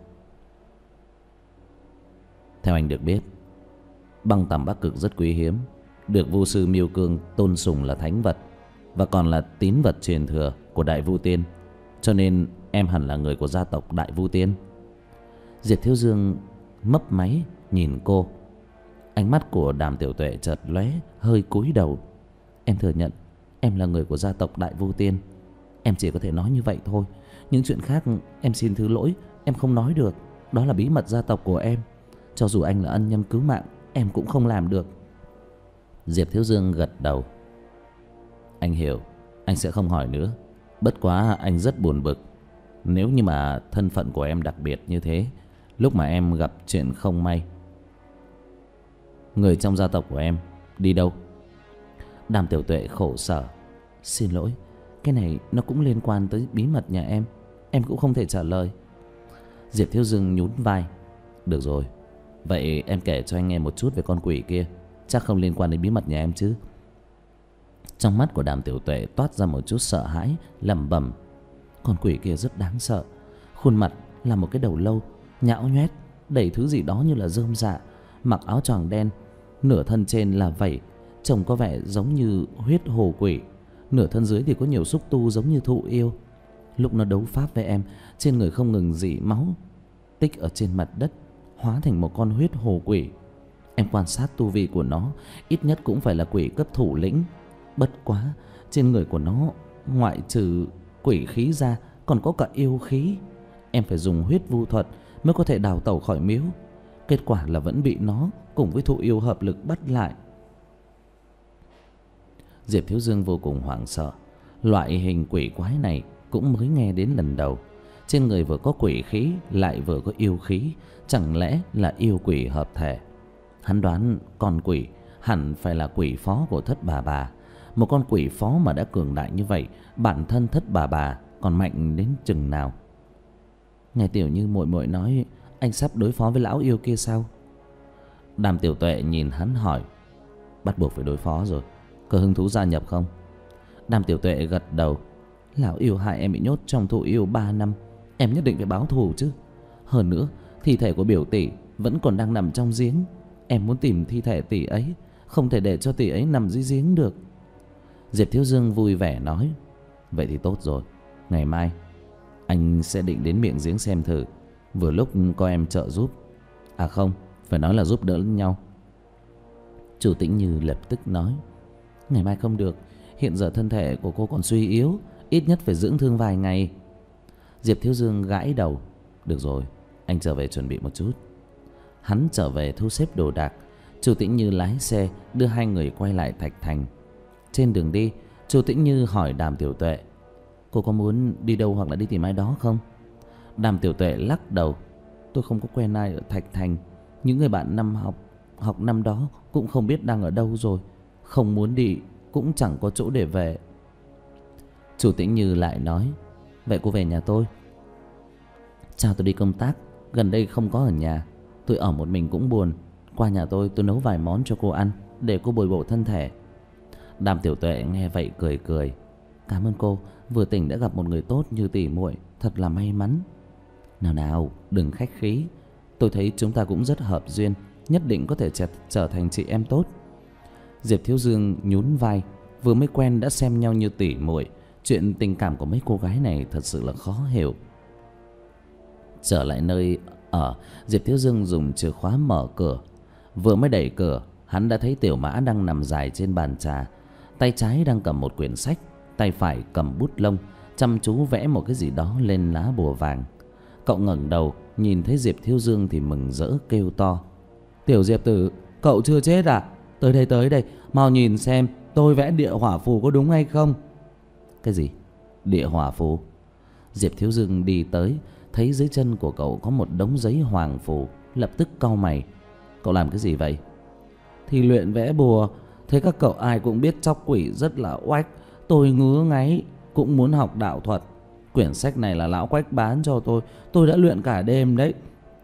Theo anh được biết, băng tầm Bắc Cực rất quý hiếm, được vu sư Miêu Cương tôn sùng là thánh vật, và còn là tín vật truyền thừa của Đại Vu Tiên. Cho nên em hẳn là người của gia tộc Đại Vu Tiên. Diệp Thiếu Dương mấp máy nhìn cô. Ánh mắt của Đàm Tiểu Tuệ chợt lóe, hơi cúi đầu. Em thừa nhận em là người của gia tộc Đại Vu Tiên. Em chỉ có thể nói như vậy thôi. Những chuyện khác em xin thứ lỗi, em không nói được. Đó là bí mật gia tộc của em. Cho dù anh là ân nhân cứu mạng, em cũng không làm được. Diệp Thiếu Dương gật đầu. Anh hiểu, anh sẽ không hỏi nữa. Bất quá anh rất buồn bực. Nếu như mà thân phận của em đặc biệt như thế, lúc mà em gặp chuyện không may, người trong gia tộc của em đi đâu? Đàm Tiểu Tuệ khổ sở. Xin lỗi, cái này nó cũng liên quan tới bí mật nhà em cũng không thể trả lời. Diệp Thiếu Dương nhún vai. Được rồi, vậy em kể cho anh nghe một chút về con quỷ kia. Chắc không liên quan đến bí mật nhà em chứ? Trong mắt của Đàm Tiểu Tuệ toát ra một chút sợ hãi, lẩm bẩm. Con quỷ kia rất đáng sợ. Khuôn mặt là một cái đầu lâu nhão nhoét, đầy thứ gì đó như là rơm rạ, mặc áo choàng đen, nửa thân trên là vảy, trông có vẻ giống như huyết hồ quỷ, nửa thân dưới thì có nhiều xúc tu giống như thụ yêu. Lúc nó đấu pháp với em, trên người không ngừng rỉ máu, tích ở trên mặt đất, hóa thành một con huyết hồ quỷ. Em quan sát tu vi của nó, ít nhất cũng phải là quỷ cấp thủ lĩnh. Bất quá, trên người của nó ngoại trừ quỷ khí ra còn có cả yêu khí. Em phải dùng huyết vu thuật mới có thể đào tẩu khỏi miếu. Kết quả là vẫn bị nó cùng với thụ yêu hợp lực bắt lại. Diệp Thiếu Dương vô cùng hoảng sợ. Loại hình quỷ quái này cũng mới nghe đến lần đầu. Trên người vừa có quỷ khí lại vừa có yêu khí, chẳng lẽ là yêu quỷ hợp thể? Hắn đoán con quỷ hẳn phải là quỷ phó của Thất Bà Bà. Một con quỷ phó mà đã cường đại như vậy, bản thân Thất Bà Bà còn mạnh đến chừng nào? Nghe Tiểu Như muội muội nói anh sắp đối phó với lão yêu kia sao? Đàm Tiểu Tuệ nhìn hắn hỏi. Bắt buộc phải đối phó rồi, có hứng thú gia nhập không? Đàm Tiểu Tuệ gật đầu. Lão yêu hại em bị nhốt trong thụ yêu 3 năm, em nhất định phải báo thù chứ. Hơn nữa, thi thể của biểu tỷ vẫn còn đang nằm trong giếng. Em muốn tìm thi thể tỷ ấy, không thể để cho tỷ ấy nằm dưới giếng được. Diệp Thiếu Dương vui vẻ nói. Vậy thì tốt rồi, ngày mai anh sẽ định đến miệng giếng xem thử, vừa lúc có em trợ giúp. À không, phải nói là giúp đỡ lẫn nhau. Chủ Tĩnh Như lập tức nói. Ngày mai không được, hiện giờ thân thể của cô còn suy yếu, ít nhất phải dưỡng thương vài ngày. Diệp Thiếu Dương gãi đầu. Được rồi, anh trở về chuẩn bị một chút. Hắn trở về thu xếp đồ đạc. Chủ Tĩnh Như lái xe đưa hai người quay lại Thạch Thành. Trên đường đi, Chủ Tĩnh Như hỏi Đàm Tiểu Tuệ. Cô có muốn đi đâu hoặc là đi tìm ai đó không? Đàm Tiểu Tuệ lắc đầu. Tôi không có quen ai ở Thạch Thành. Những người bạn năm học năm đó cũng không biết đang ở đâu rồi. Không muốn đi cũng chẳng có chỗ để về. Chủ Tĩnh Như lại nói. Vậy cô về nhà tôi. Chào, tôi đi công tác, gần đây không có ở nhà. Tôi ở một mình cũng buồn. Qua nhà tôi nấu vài món cho cô ăn, để cô bồi bổ thân thể. Đàm Tiểu Tuệ nghe vậy cười cười. Cảm ơn cô, vừa tỉnh đã gặp một người tốt như tỷ muội, thật là may mắn. Nào nào, đừng khách khí. Tôi thấy chúng ta cũng rất hợp duyên, nhất định có thể trở thành chị em tốt. Diệp Thiếu Dương nhún vai. Vừa mới quen đã xem nhau như tỷ muội, chuyện tình cảm của mấy cô gái này thật sự là khó hiểu. Trở lại nơi ở, Diệp Thiếu Dương dùng chìa khóa mở cửa. Vừa mới đẩy cửa, hắn đã thấy Tiểu Mã đang nằm dài trên bàn trà. Tay trái đang cầm một quyển sách, tay phải cầm bút lông, chăm chú vẽ một cái gì đó lên lá bùa vàng. Cậu ngẩng đầu nhìn thấy Diệp Thiếu Dương thì mừng rỡ kêu to: "Tiểu Diệp tử, cậu chưa chết à? Tới đây, mau nhìn xem tôi vẽ địa hỏa phù có đúng hay không." "Cái gì? Địa hỏa phù?" Diệp Thiếu Dương đi tới, thấy dưới chân của cậu có một đống giấy hoàng phù, lập tức cau mày: "Cậu làm cái gì vậy?" "Thì luyện vẽ bùa, thế các cậu ai cũng biết tróc quỷ rất là oách, tôi ngứa ngáy cũng muốn học đạo thuật. Quyển sách này là lão Quách bán cho tôi đã luyện cả đêm đấy."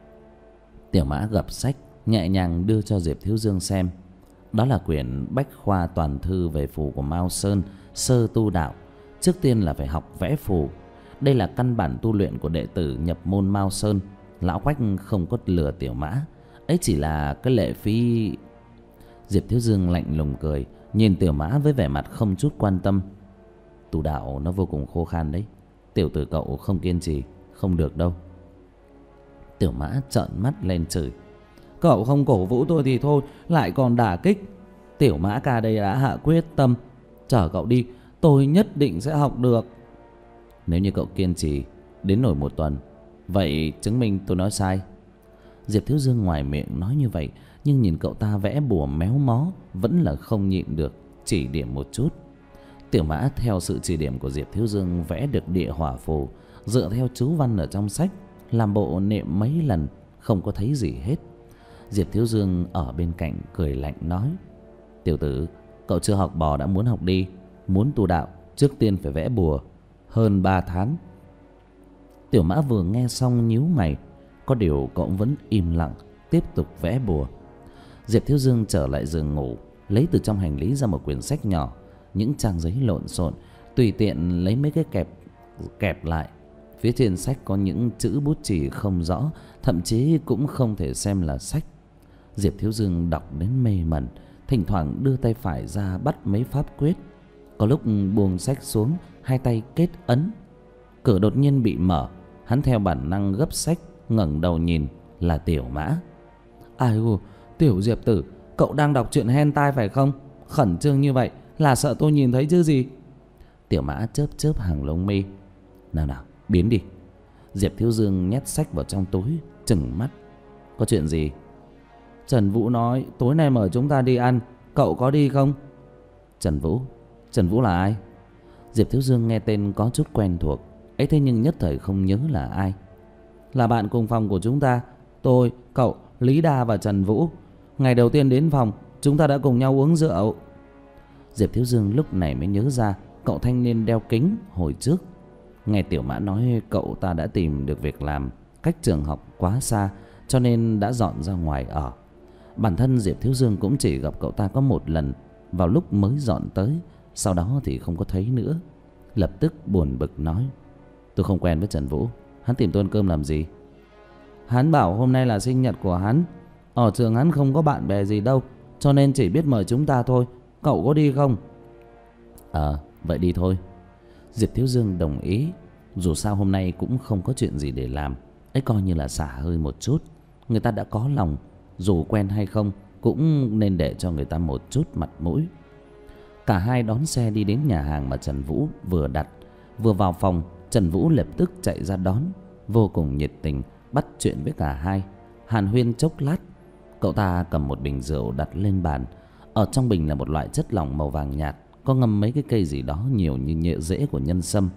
Tiểu Mã gập sách nhẹ nhàng đưa cho Diệp Thiếu Dương xem. Đó là quyển Bách Khoa Toàn Thư về phù của Mao Sơn sơ tu đạo. Trước tiên là phải học vẽ phù. Đây là căn bản tu luyện của đệ tử nhập môn Mao Sơn. Lão Quách không có lừa Tiểu Mã, ấy chỉ là cái lệ phí. Diệp Thiếu Dương lạnh lùng cười, nhìn Tiểu Mã với vẻ mặt không chút quan tâm: "Tu đạo nó vô cùng khô khan đấy, tiểu tử cậu không kiên trì không được đâu." Tiểu Mã trợn mắt lên chửi: "Cậu không cổ vũ tôi thì thôi, lại còn đả kích. Tiểu Mã ca đây đã hạ quyết tâm, chở cậu đi, tôi nhất định sẽ học được." "Nếu như cậu kiên trì đến nổi 1 tuần, vậy chứng minh tôi nói sai." Diệp Thiếu Dương ngoài miệng nói như vậy, nhưng nhìn cậu ta vẽ bùa méo mó vẫn là không nhịn được chỉ điểm một chút. Tiểu Mã theo sự chỉ điểm của Diệp Thiếu Dương vẽ được địa hỏa phù, dựa theo chú văn ở trong sách, làm bộ niệm mấy lần không có thấy gì hết. Diệp Thiếu Dương ở bên cạnh cười lạnh nói: "Tiểu tử, cậu chưa học bò đã muốn học đi. Muốn tu đạo trước tiên phải vẽ bùa, hơn 3 tháng." Tiểu Mã vừa nghe xong nhíu mày, có điều cậu vẫn im lặng tiếp tục vẽ bùa. Diệp Thiếu Dương trở lại giường ngủ, lấy từ trong hành lý ra một quyển sách nhỏ, những trang giấy lộn xộn, tùy tiện lấy mấy cái kẹp lại. Phía trên sách có những chữ bút chì không rõ, thậm chí cũng không thể xem là sách. Diệp Thiếu Dương đọc đến mê mẩn, thỉnh thoảng đưa tay phải ra bắt mấy pháp quyết, có lúc buông sách xuống, hai tay kết ấn. Cửa đột nhiên bị mở, hắn theo bản năng gấp sách, ngẩng đầu nhìn là Tiểu Mã. "Ai u, Tiểu Diệp tử, cậu đang đọc truyện hentai phải không? Khẩn trương như vậy là sợ tôi nhìn thấy chứ gì?" Tiểu Mã chớp chớp hàng lông mi: Nào, biến đi." Diệp Thiếu Dương nhét sách vào trong túi, trừng mắt: "Có chuyện gì?" "Trần Vũ nói tối nay mời chúng ta đi ăn, cậu có đi không?" Trần Vũ là ai?" Diệp Thiếu Dương nghe tên có chút quen thuộc, ấy thế nhưng nhất thời không nhớ là ai. "Là bạn cùng phòng của chúng ta, tôi, cậu, Lý Đa và Trần Vũ. Ngày đầu tiên đến phòng, chúng ta đã cùng nhau uống rượu." Diệp Thiếu Dương lúc này mới nhớ ra cậu thanh niên đeo kính hồi trước. Nghe Tiểu Mã nói cậu ta đã tìm được việc làm cách trường học quá xa, cho nên đã dọn ra ngoài ở. Bản thân Diệp Thiếu Dương cũng chỉ gặp cậu ta có 1 lần, vào lúc mới dọn tới, sau đó thì không có thấy nữa. Lập tức buồn bực nói: "Tôi không quen với Trần Vũ, hắn tìm tôi ăn cơm làm gì?" "Hắn bảo hôm nay là sinh nhật của hắn, ở trường hắn không có bạn bè gì đâu, cho nên chỉ biết mời chúng ta thôi, cậu có đi không?" Vậy đi thôi." Diệp Thiếu Dương đồng ý, dù sao hôm nay cũng không có chuyện gì để làm, ấy coi như là xả hơi một chút. Người ta đã có lòng, dù quen hay không cũng nên để cho người ta một chút mặt mũi. Cả hai đón xe đi đến nhà hàng mà Trần Vũ vừa đặt. Vừa vào phòng, Trần Vũ lập tức chạy ra đón, vô cùng nhiệt tình bắt chuyện với cả hai, hàn huyên chốc lát. Cậu ta cầm một bình rượu đặt lên bàn. Ở trong bình là một loại chất lỏng màu vàng nhạt, có ngâm mấy cái cây gì đó nhiều như nhựa rễ của nhân sâm.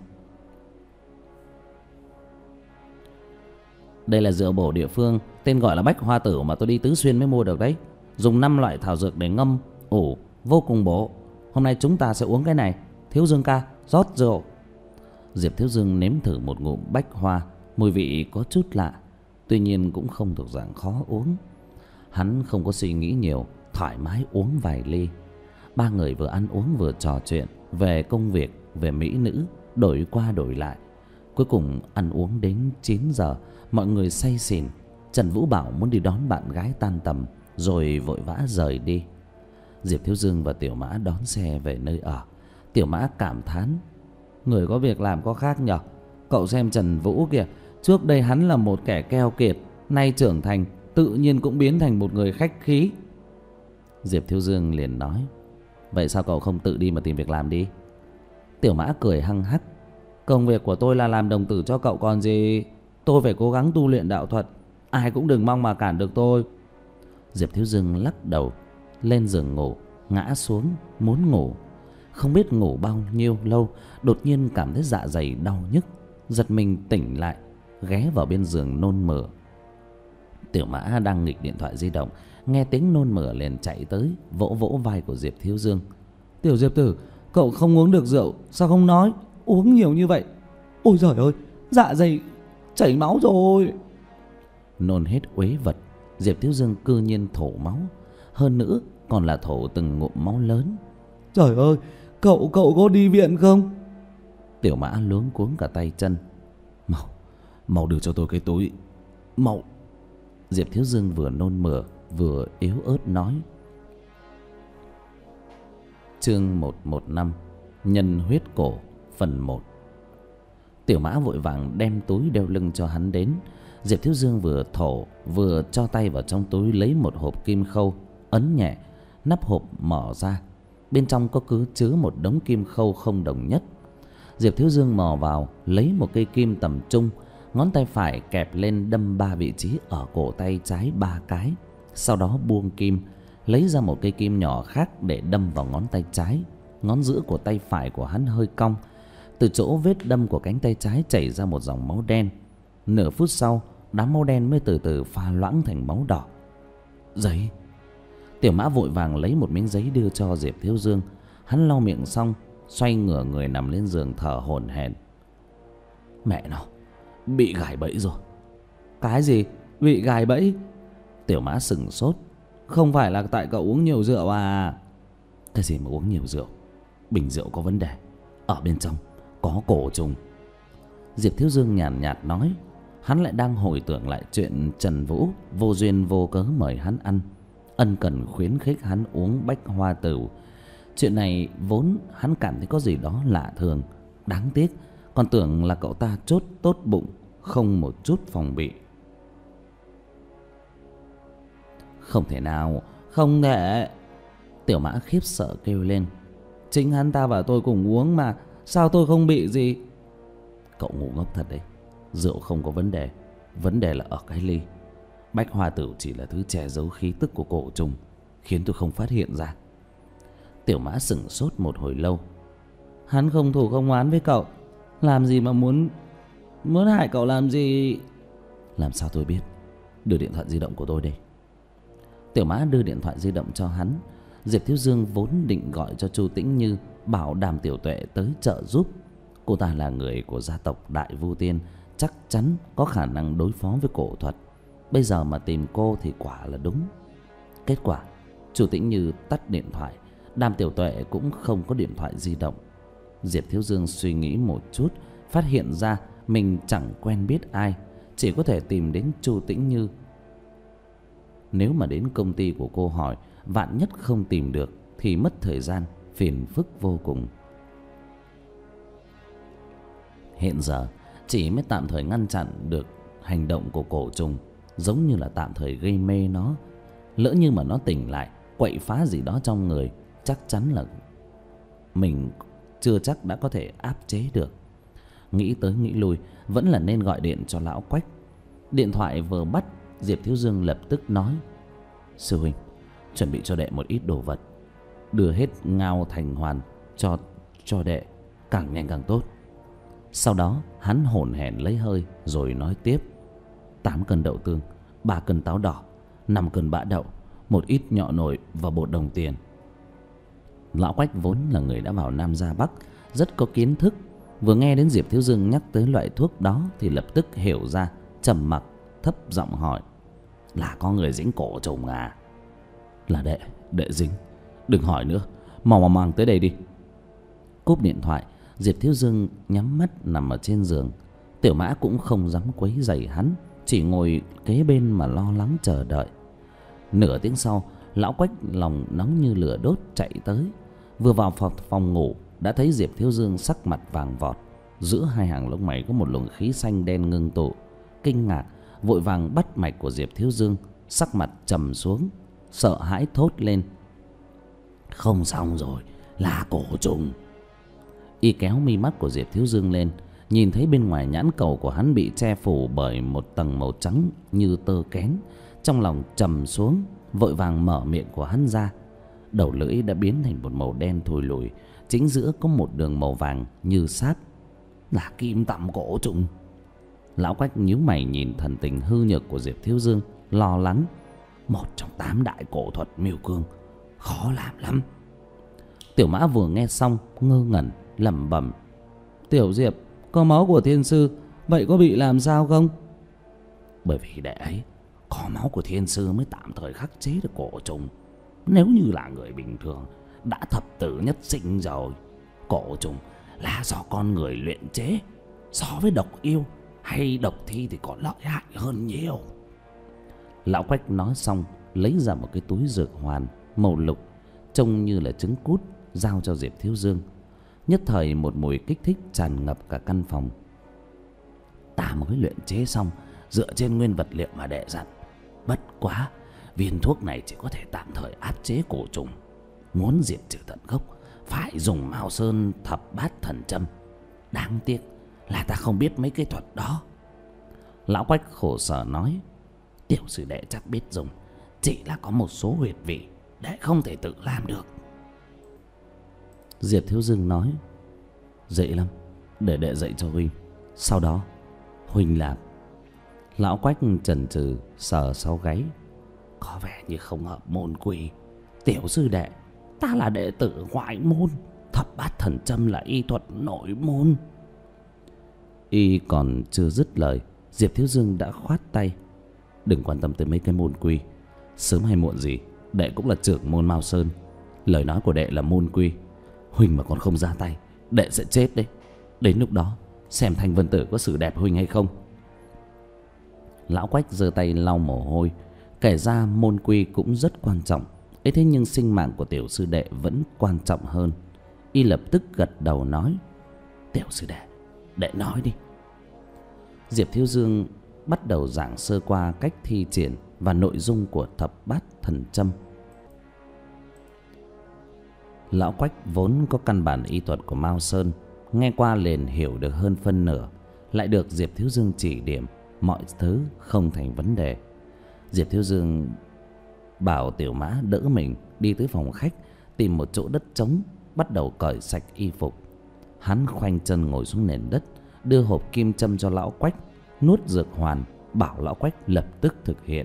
"Đây là rượu bổ địa phương, tên gọi là Bách Hoa Tử mà tôi đi Tứ Xuyên mới mua được đấy. Dùng 5 loại thảo dược để ngâm ủ, vô cùng bổ. Hôm nay chúng ta sẽ uống cái này. Thiếu Dương ca, rót rượu." Diệp Thiếu Dương nếm thử một ngụm Bách Hoa, mùi vị có chút lạ, tuy nhiên cũng không thuộc dạng khó uống. Hắn không có suy nghĩ nhiều, thoải mái uống vài ly. Ba người vừa ăn uống vừa trò chuyện về công việc, về mỹ nữ, đổi qua đổi lại. Cuối cùng ăn uống đến 9 giờ, mọi người say xỉn. Trần Vũ bảo muốn đi đón bạn gái tan tầm, rồi vội vã rời đi. Diệp Thiếu Dương và Tiểu Mã đón xe về nơi ở. Tiểu Mã cảm thán: "Người có việc làm có khác nhở. Cậu xem Trần Vũ kìa, trước đây hắn là một kẻ keo kiệt, nay trưởng thành, tự nhiên cũng biến thành một người khách khí." Diệp Thiếu Dương liền nói: "Vậy sao cậu không tự đi mà tìm việc làm đi?" Tiểu Mã cười hăng hắc: Công việc của tôi là làm đồng tử cho cậu còn gì. Tôi phải cố gắng tu luyện đạo thuật. Ai cũng đừng mong mà cản được tôi. Diệp Thiếu Dương lắc đầu, lên giường ngủ, ngã xuống muốn ngủ. Không biết ngủ bao nhiêu lâu, đột nhiên cảm thấy dạ dày đau nhức, giật mình tỉnh lại, ghé vào bên giường nôn mửa. Tiểu Mã đang nghịch điện thoại di động, nghe tiếng nôn mửa liền chạy tới, vỗ vỗ vai của Diệp Thiếu Dương. Tiểu Diệp tử, cậu không uống được rượu, sao không nói? Uống nhiều như vậy. Ôi giời ơi, dạ dày chảy máu rồi. Nôn hết uế vật, Diệp Thiếu Dương cư nhiên thổ máu, hơn nữa còn là thổ từng ngụm máu lớn. Trời ơi, cậu có đi viện không? Tiểu Mã luống cuống cả tay chân. Mau đưa cho tôi cái túi, mau. Diệp Thiếu Dương vừa nôn mửa vừa yếu ớt nói. Chương 115 Nhân huyết cổ phần 1. Tiểu Mã vội vàng đem túi đeo lưng cho hắn đến. Diệp Thiếu Dương vừa thổ vừa cho tay vào trong túi lấy một hộp kim khâu, ấn nhẹ, nắp hộp mở ra. Bên trong có cứ chứa một đống kim khâu không đồng nhất. Diệp Thiếu Dương mò vào lấy một cây kim tầm trung, ngón tay phải kẹp lên đâm 3 vị trí ở cổ tay trái 3 cái. Sau đó buông kim, lấy ra một cây kim nhỏ khác để đâm vào ngón tay trái. Ngón giữa của tay phải của hắn hơi cong. Từ chỗ vết đâm của cánh tay trái chảy ra một dòng máu đen. Nửa phút sau, đám máu đen mới từ từ pha loãng thành máu đỏ. Giấy. Tiểu Mã vội vàng lấy một miếng giấy đưa cho Diệp Thiếu Dương. Hắn lau miệng xong, xoay ngửa người nằm lên giường thở hổn hển. Mẹ nó, bị gài bẫy rồi. Cái gì? Bị gài bẫy? Tiểu Mã sững sốt. Không phải là tại cậu uống nhiều rượu à? Cái gì mà uống nhiều rượu? Bình rượu có vấn đề, ở bên trong có cổ trùng. Diệp Thiếu Dương nhàn nhạt nói. Hắn lại đang hồi tưởng lại chuyện Trần Vũ vô duyên vô cớ mời hắn ăn, ân cần khuyến khích hắn uống bách hoa tửu. Chuyện này vốn hắn cảm thấy có gì đó lạ thường. Đáng tiếc, còn tưởng là cậu ta chốt tốt bụng, không một chút phòng bị. Không thể nào, không thể. Tiểu Mã khiếp sợ kêu lên. Chính hắn ta và tôi cùng uống mà, sao tôi không bị gì? Cậu ngu ngốc thật đấy. Rượu không có vấn đề, vấn đề là ở cái ly. Bách hoa tửu chỉ là thứ che giấu khí tức của cổ trùng, khiến tôi không phát hiện ra. Tiểu Mã sững sốt một hồi lâu. Hắn không thù không oán với cậu, làm gì mà muốn hại cậu làm gì? Làm sao tôi biết? Đưa điện thoại di động của tôi đây. Tiểu Mã đưa điện thoại di động cho hắn. Diệp Thiếu Dương vốn định gọi cho Chu Tĩnh Như, bảo Đàm Tiểu Tuệ tới trợ giúp. Cô ta là người của gia tộc Đại Vu Tiên, chắc chắn có khả năng đối phó với cổ thuật. Bây giờ mà tìm cô thì quả là đúng. Kết quả Chu Tĩnh Như tắt điện thoại, Đàm Tiểu Tuệ cũng không có điện thoại di động. Diệp Thiếu Dương suy nghĩ một chút, phát hiện ra mình chẳng quen biết ai, chỉ có thể tìm đến Chu Tĩnh Như. Nếu mà đến công ty của cô hỏi, vạn nhất không tìm được thì mất thời gian, phiền phức vô cùng. Hiện giờ chỉ mới tạm thời ngăn chặn được hành động của cổ trùng, giống như là tạm thời gây mê nó. Lỡ như mà nó tỉnh lại, quậy phá gì đó trong người, chắc chắn là mình chưa chắc đã có thể áp chế được. Nghĩ tới nghĩ lui, vẫn là nên gọi điện cho lão Quách. Điện thoại vừa bắt, Diệp Thiếu Dương lập tức nói. Sư huynh, chuẩn bị cho đệ một ít đồ vật, đưa hết Ngao Thành Hoàn cho đệ, càng nhanh càng tốt. Sau đó hắn hổn hển lấy hơi rồi nói tiếp. 8 cân đậu tương, 3 cân táo đỏ, 5 cân bã đậu, một ít nhọ nồi và bột đồng tiền. Lão Quách vốn là người đã vào Nam ra Bắc, rất có kiến thức. Vừa nghe đến Diệp Thiếu Dương nhắc tới loại thuốc đó thì lập tức hiểu ra, trầm mặc thấp giọng hỏi. Là có người dính cổ trùng à? Là đệ dính. Đừng hỏi nữa, mau mang tới đây đi. Cúp điện thoại, Diệp Thiếu Dương nhắm mắt nằm ở trên giường. Tiểu Mã cũng không dám quấy rầy hắn, chỉ ngồi kế bên mà lo lắng chờ đợi. Nửa tiếng sau, lão Quách lòng nóng như lửa đốt chạy tới. Vừa vào phòng ngủ đã thấy Diệp Thiếu Dương sắc mặt vàng vọt, giữa hai hàng lông mày có một luồng khí xanh đen ngưng tụ. Kinh ngạc vội vàng bắt mạch của Diệp Thiếu Dương, sắc mặt trầm xuống, sợ hãi thốt lên. Không xong rồi, là cổ trùng. Y kéo mi mắt của Diệp Thiếu Dương lên, nhìn thấy bên ngoài nhãn cầu của hắn bị che phủ bởi một tầng màu trắng như tơ kén, trong lòng trầm xuống, vội vàng mở miệng của hắn ra. Đầu lưỡi đã biến thành một màu đen thui lùi, chính giữa có một đường màu vàng như sáp. Là kim tằm cổ trùng. Lão Quách nhíu mày nhìn thần tình hư nhược của Diệp Thiếu Dương, lo lắng. Một trong 8 đại cổ thuật miêu cương, khó làm lắm. Tiểu Mã vừa nghe xong ngơ ngẩn lẩm bẩm: Tiểu Diệp, có máu của thiên sư, vậy có bị làm sao không? Bởi vì đệ ấy có máu của thiên sư mới tạm thời khắc chế được cổ trùng. Nếu như là người bình thường đã thập tử nhất sinh rồi. Cổ trùng là do con người luyện chế, so với độc yêu hay độc thi thì còn lợi hại hơn nhiều. Lão Quách nói xong lấy ra một cái túi dược hoàn màu lục trông như là trứng cút, giao cho Diệp Thiếu Dương. Nhất thời một mùi kích thích tràn ngập cả căn phòng. Ta mới luyện chế xong, dựa trên nguyên vật liệu mà đệ dặn. Bất quá viên thuốc này chỉ có thể tạm thời áp chế cổ trùng. Muốn diệt trừ tận gốc phải dùng Mao Sơn thập bát thần châm. Đáng tiếc là ta không biết mấy cái thuật đó. Lão Quách khổ sở nói: Tiểu sư đệ chắc biết dùng, chỉ là có một số huyệt vị đệ không thể tự làm được. Diệp Thiếu Dương nói: Dễ lắm, để đệ dạy cho huynh, sau đó huynh làm. Lão Quách chần chừ sờ sau gáy: Có vẻ như không hợp môn quy. Tiểu sư đệ, ta là đệ tử ngoại môn, thập bát thần châm là y thuật nội môn. Y còn chưa dứt lời, Diệp Thiếu Dương đã khoát tay: Đừng quan tâm tới mấy cái môn quy. Sớm hay muộn gì đệ cũng là trưởng môn Mao Sơn. Lời nói của đệ là môn quy, huynh mà còn không ra tay, đệ sẽ chết đấy. Đến lúc đó xem Thanh Vân Tử có xử đẹp huynh hay không. Lão Quách giơ tay lau mồ hôi. Kể ra môn quy cũng rất quan trọng ấy, thế nhưng sinh mạng của tiểu sư đệ vẫn quan trọng hơn. Y lập tức gật đầu nói: Tiểu sư đệ, đệ nói đi. Diệp Thiếu Dương bắt đầu giảng sơ qua cách thi triển và nội dung của thập bát thần châm. Lão Quách vốn có căn bản y thuật của Mao Sơn, nghe qua liền hiểu được hơn phân nửa, lại được Diệp Thiếu Dương chỉ điểm, mọi thứ không thành vấn đề. Diệp Thiếu Dương bảo Tiểu Mã đỡ mình đi tới phòng khách, tìm một chỗ đất trống, bắt đầu cởi sạch y phục. Hắn khoanh chân ngồi xuống nền đất, đưa hộp kim châm cho Lão Quách, nuốt dược hoàn, bảo Lão Quách lập tức thực hiện.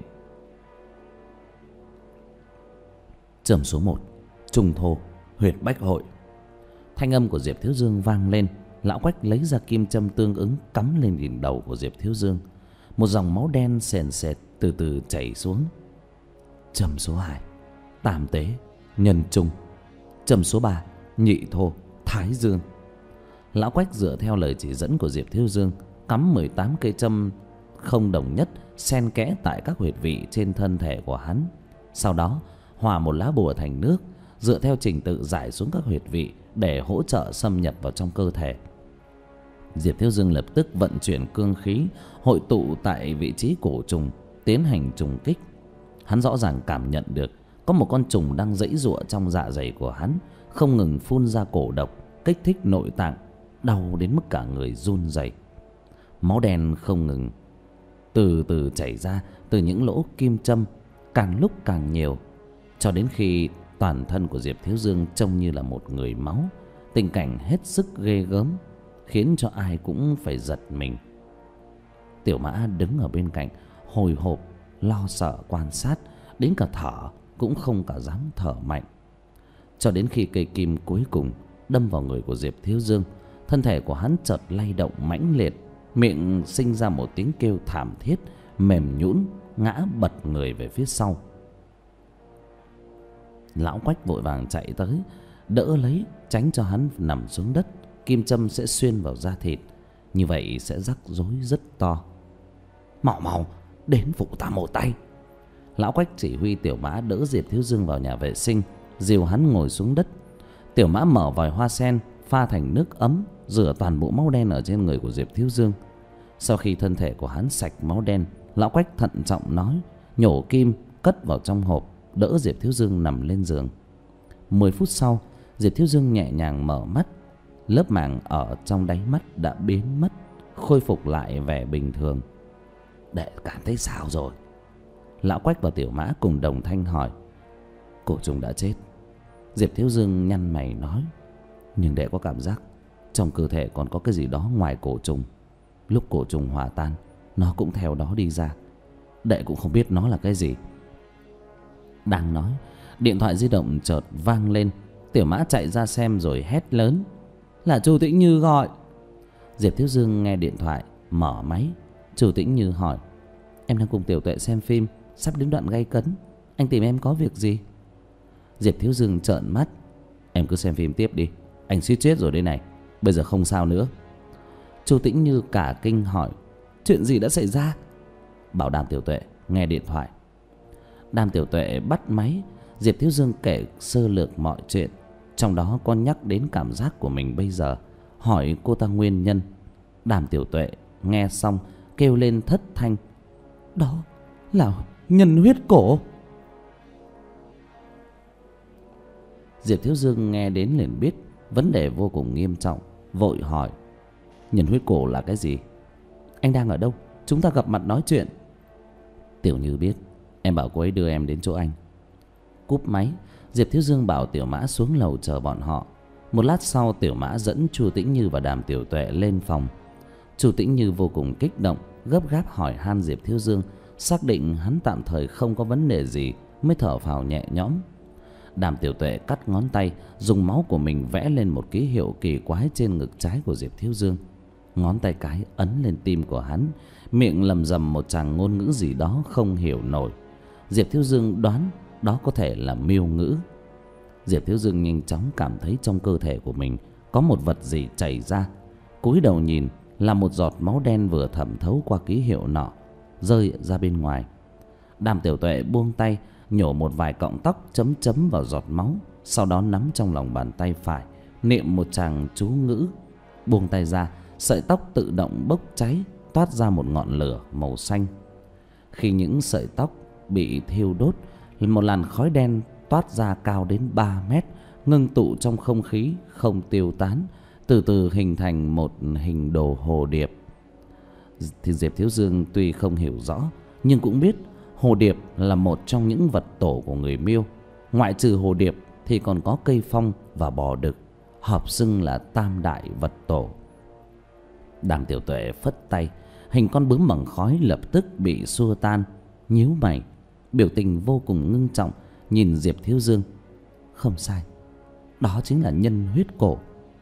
Châm số 1: Trung thô, huyệt bách hội. Thanh âm của Diệp Thiếu Dương vang lên. Lão Quách lấy ra kim châm tương ứng, cắm lên đỉnh đầu của Diệp Thiếu Dương. Một dòng máu đen sền sệt từ từ chảy xuống. Châm số 2: Tam tế, nhân trung. Châm số 3: Nhị thô, thái dương. Lão Quách dựa theo lời chỉ dẫn của Diệp Thiếu Dương, cắm 18 cây châm không đồng nhất xen kẽ tại các huyệt vị trên thân thể của hắn. Sau đó hòa một lá bùa thành nước, dựa theo trình tự rải xuống các huyệt vị để hỗ trợ xâm nhập vào trong cơ thể. Diệp Thiếu Dương lập tức vận chuyển cương khí, hội tụ tại vị trí cổ trùng, tiến hành trùng kích. Hắn rõ ràng cảm nhận được có một con trùng đang giãy giụa trong dạ dày của hắn, không ngừng phun ra cổ độc, kích thích nội tạng, đau đến mức cả người run rẩy. Máu đen không ngừng từ từ chảy ra từ những lỗ kim châm, càng lúc càng nhiều, cho đến khi toàn thân của Diệp Thiếu Dương trông như là một người máu. Tình cảnh hết sức ghê gớm, khiến cho ai cũng phải giật mình. Tiểu Mã đứng ở bên cạnh hồi hộp lo sợ quan sát, đến cả thở cũng không cả dám thở mạnh. Cho đến khi cây kim cuối cùng đâm vào người của Diệp Thiếu Dương, thân thể của hắn chợt lay động mãnh liệt, miệng sinh ra một tiếng kêu thảm thiết, mềm nhũn ngã bật người về phía sau. Lão Quách vội vàng chạy tới đỡ lấy, tránh cho hắn nằm xuống đất. Kim châm sẽ xuyên vào da thịt, như vậy sẽ rắc rối rất to. Mau mau đến phụ ta một tay. Lão Quách chỉ huy Tiểu Mã đỡ Diệp Thiếu Dương vào nhà vệ sinh, dìu hắn ngồi xuống đất. Tiểu Mã mở vòi hoa sen pha thành nước ấm, rửa toàn bộ máu đen ở trên người của Diệp Thiếu Dương. Sau khi thân thể của hắn sạch máu đen, Lão Quách thận trọng nói, nhổ kim cất vào trong hộp, đỡ Diệp Thiếu Dương nằm lên giường. 10 phút sau, Diệp Thiếu Dương nhẹ nhàng mở mắt. Lớp màng ở trong đáy mắt đã biến mất, khôi phục lại vẻ bình thường. Đệ cảm thấy sao rồi? Lão Quách và Tiểu Mã cùng đồng thanh hỏi. Cổ trùng đã chết. Diệp Thiếu Dương nhăn mày nói. Nhưng đệ có cảm giác trong cơ thể còn có cái gì đó ngoài cổ trùng. Lúc cổ trùng hòa tan, nó cũng theo đó đi ra. Đệ cũng không biết nó là cái gì. Đang nói, điện thoại di động chợt vang lên. Tiểu Mã chạy ra xem rồi hét lớn. Là Chu Tĩnh Như gọi. Diệp Thiếu Dương nghe điện thoại, mở máy. Chu Tĩnh Như hỏi. Em đang cùng Tiểu Tuệ xem phim, sắp đến đoạn gay cấn. Anh tìm em có việc gì? Diệp Thiếu Dương trợn mắt. Em cứ xem phim tiếp đi, anh suýt chết rồi đây này. Bây giờ không sao nữa. Chu Tĩnh Như cả kinh hỏi. Chuyện gì đã xảy ra? Bảo Đàm Tiểu Tuệ nghe điện thoại. Đàm Tiểu Tuệ bắt máy. Diệp Thiếu Dương kể sơ lược mọi chuyện, trong đó có nhắc đến cảm giác của mình bây giờ, hỏi cô ta nguyên nhân. Đàm Tiểu Tuệ nghe xong kêu lên thất thanh. Đó là nhân huyết cổ. Diệp Thiếu Dương nghe đến liền biết vấn đề vô cùng nghiêm trọng, vội hỏi. Nhân huyết cổ là cái gì? Anh đang ở đâu? Chúng ta gặp mặt nói chuyện. Tiểu Như biết. Em bảo cô ấy đưa em đến chỗ anh. Cúp máy, Diệp Thiếu Dương bảo Tiểu Mã xuống lầu chờ bọn họ. Một lát sau, Tiểu Mã dẫn Chu Tĩnh Như và Đàm Tiểu Tuệ lên phòng. Chu Tĩnh Như vô cùng kích động, gấp gáp hỏi han Diệp Thiếu Dương, xác định hắn tạm thời không có vấn đề gì mới thở phào nhẹ nhõm. Đàm Tiểu Tuệ cắt ngón tay, dùng máu của mình vẽ lên một ký hiệu kỳ quái trên ngực trái của Diệp Thiếu Dương. Ngón tay cái ấn lên tim của hắn, miệng lầm rầm một tràng ngôn ngữ gì đó không hiểu nổi. Diệp Thiếu Dương đoán đó có thể là miêu ngữ. Diệp Thiếu Dương nhanh chóng cảm thấy trong cơ thể của mình có một vật gì chảy ra. Cúi đầu nhìn là một giọt máu đen vừa thẩm thấu qua ký hiệu nọ, rơi ra bên ngoài. Đàm Tiểu Tuệ buông tay, nhổ một vài cọng tóc chấm chấm vào giọt máu, sau đó nắm trong lòng bàn tay phải, niệm một tràng chú ngữ. Buông tay ra, sợi tóc tự động bốc cháy, toát ra một ngọn lửa màu xanh. Khi những sợi tóc bị thiêu đốt, một làn khói đen toát ra cao đến 3 mét, ngưng tụ trong không khí không tiêu tán, từ từ hình thành một hình đồ hồ điệp. Thì Diệp Thiếu Dương tuy không hiểu rõ, nhưng cũng biết hồ điệp là một trong những vật tổ của người Miêu. Ngoại trừ hồ điệp thì còn có cây phong và bò đực, hợp xưng là tam đại vật tổ. Đàm Tiểu Tuệ phất tay, hình con bướm bằng khói lập tức bị xua tan. Nhíu mày, biểu tình vô cùng ngưng trọng, nhìn Diệp Thiếu Dương. Không sai, đó chính là nhân huyết cổ.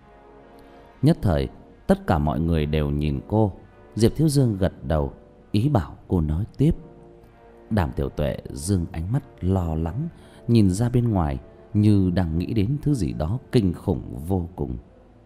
Nhất thời tất cả mọi người đều nhìn cô. Diệp Thiếu Dương gật đầu, ý bảo cô nói tiếp. Đàm Tiểu Tuệ dương ánh mắt lo lắng, nhìn ra bên ngoài như đang nghĩ đến thứ gì đó kinh khủng vô cùng.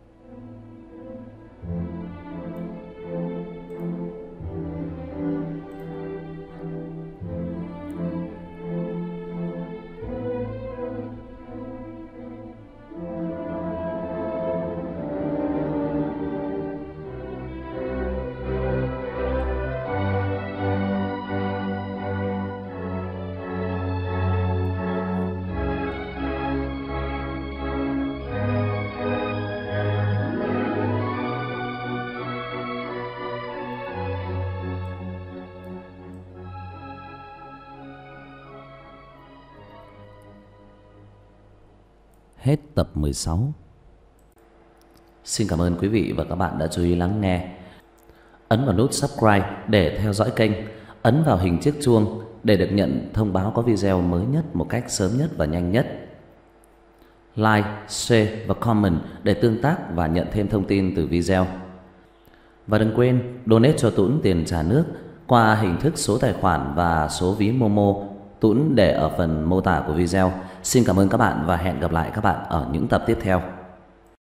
Hết tập 16. Xin cảm ơn quý vị và các bạn đã chú ý lắng nghe. Ấn vào nút subscribe để theo dõi kênh. Ấn vào hình chiếc chuông để được nhận thông báo có video mới nhất một cách sớm nhất và nhanh nhất. Like, share và comment để tương tác và nhận thêm thông tin từ video. Và đừng quên donate cho Tuấn tiền trả nước qua hình thức số tài khoản và số ví Momo Tuấn để ở phần mô tả của video. Xin cảm ơn các bạn và hẹn gặp lại các bạn ở những tập tiếp theo.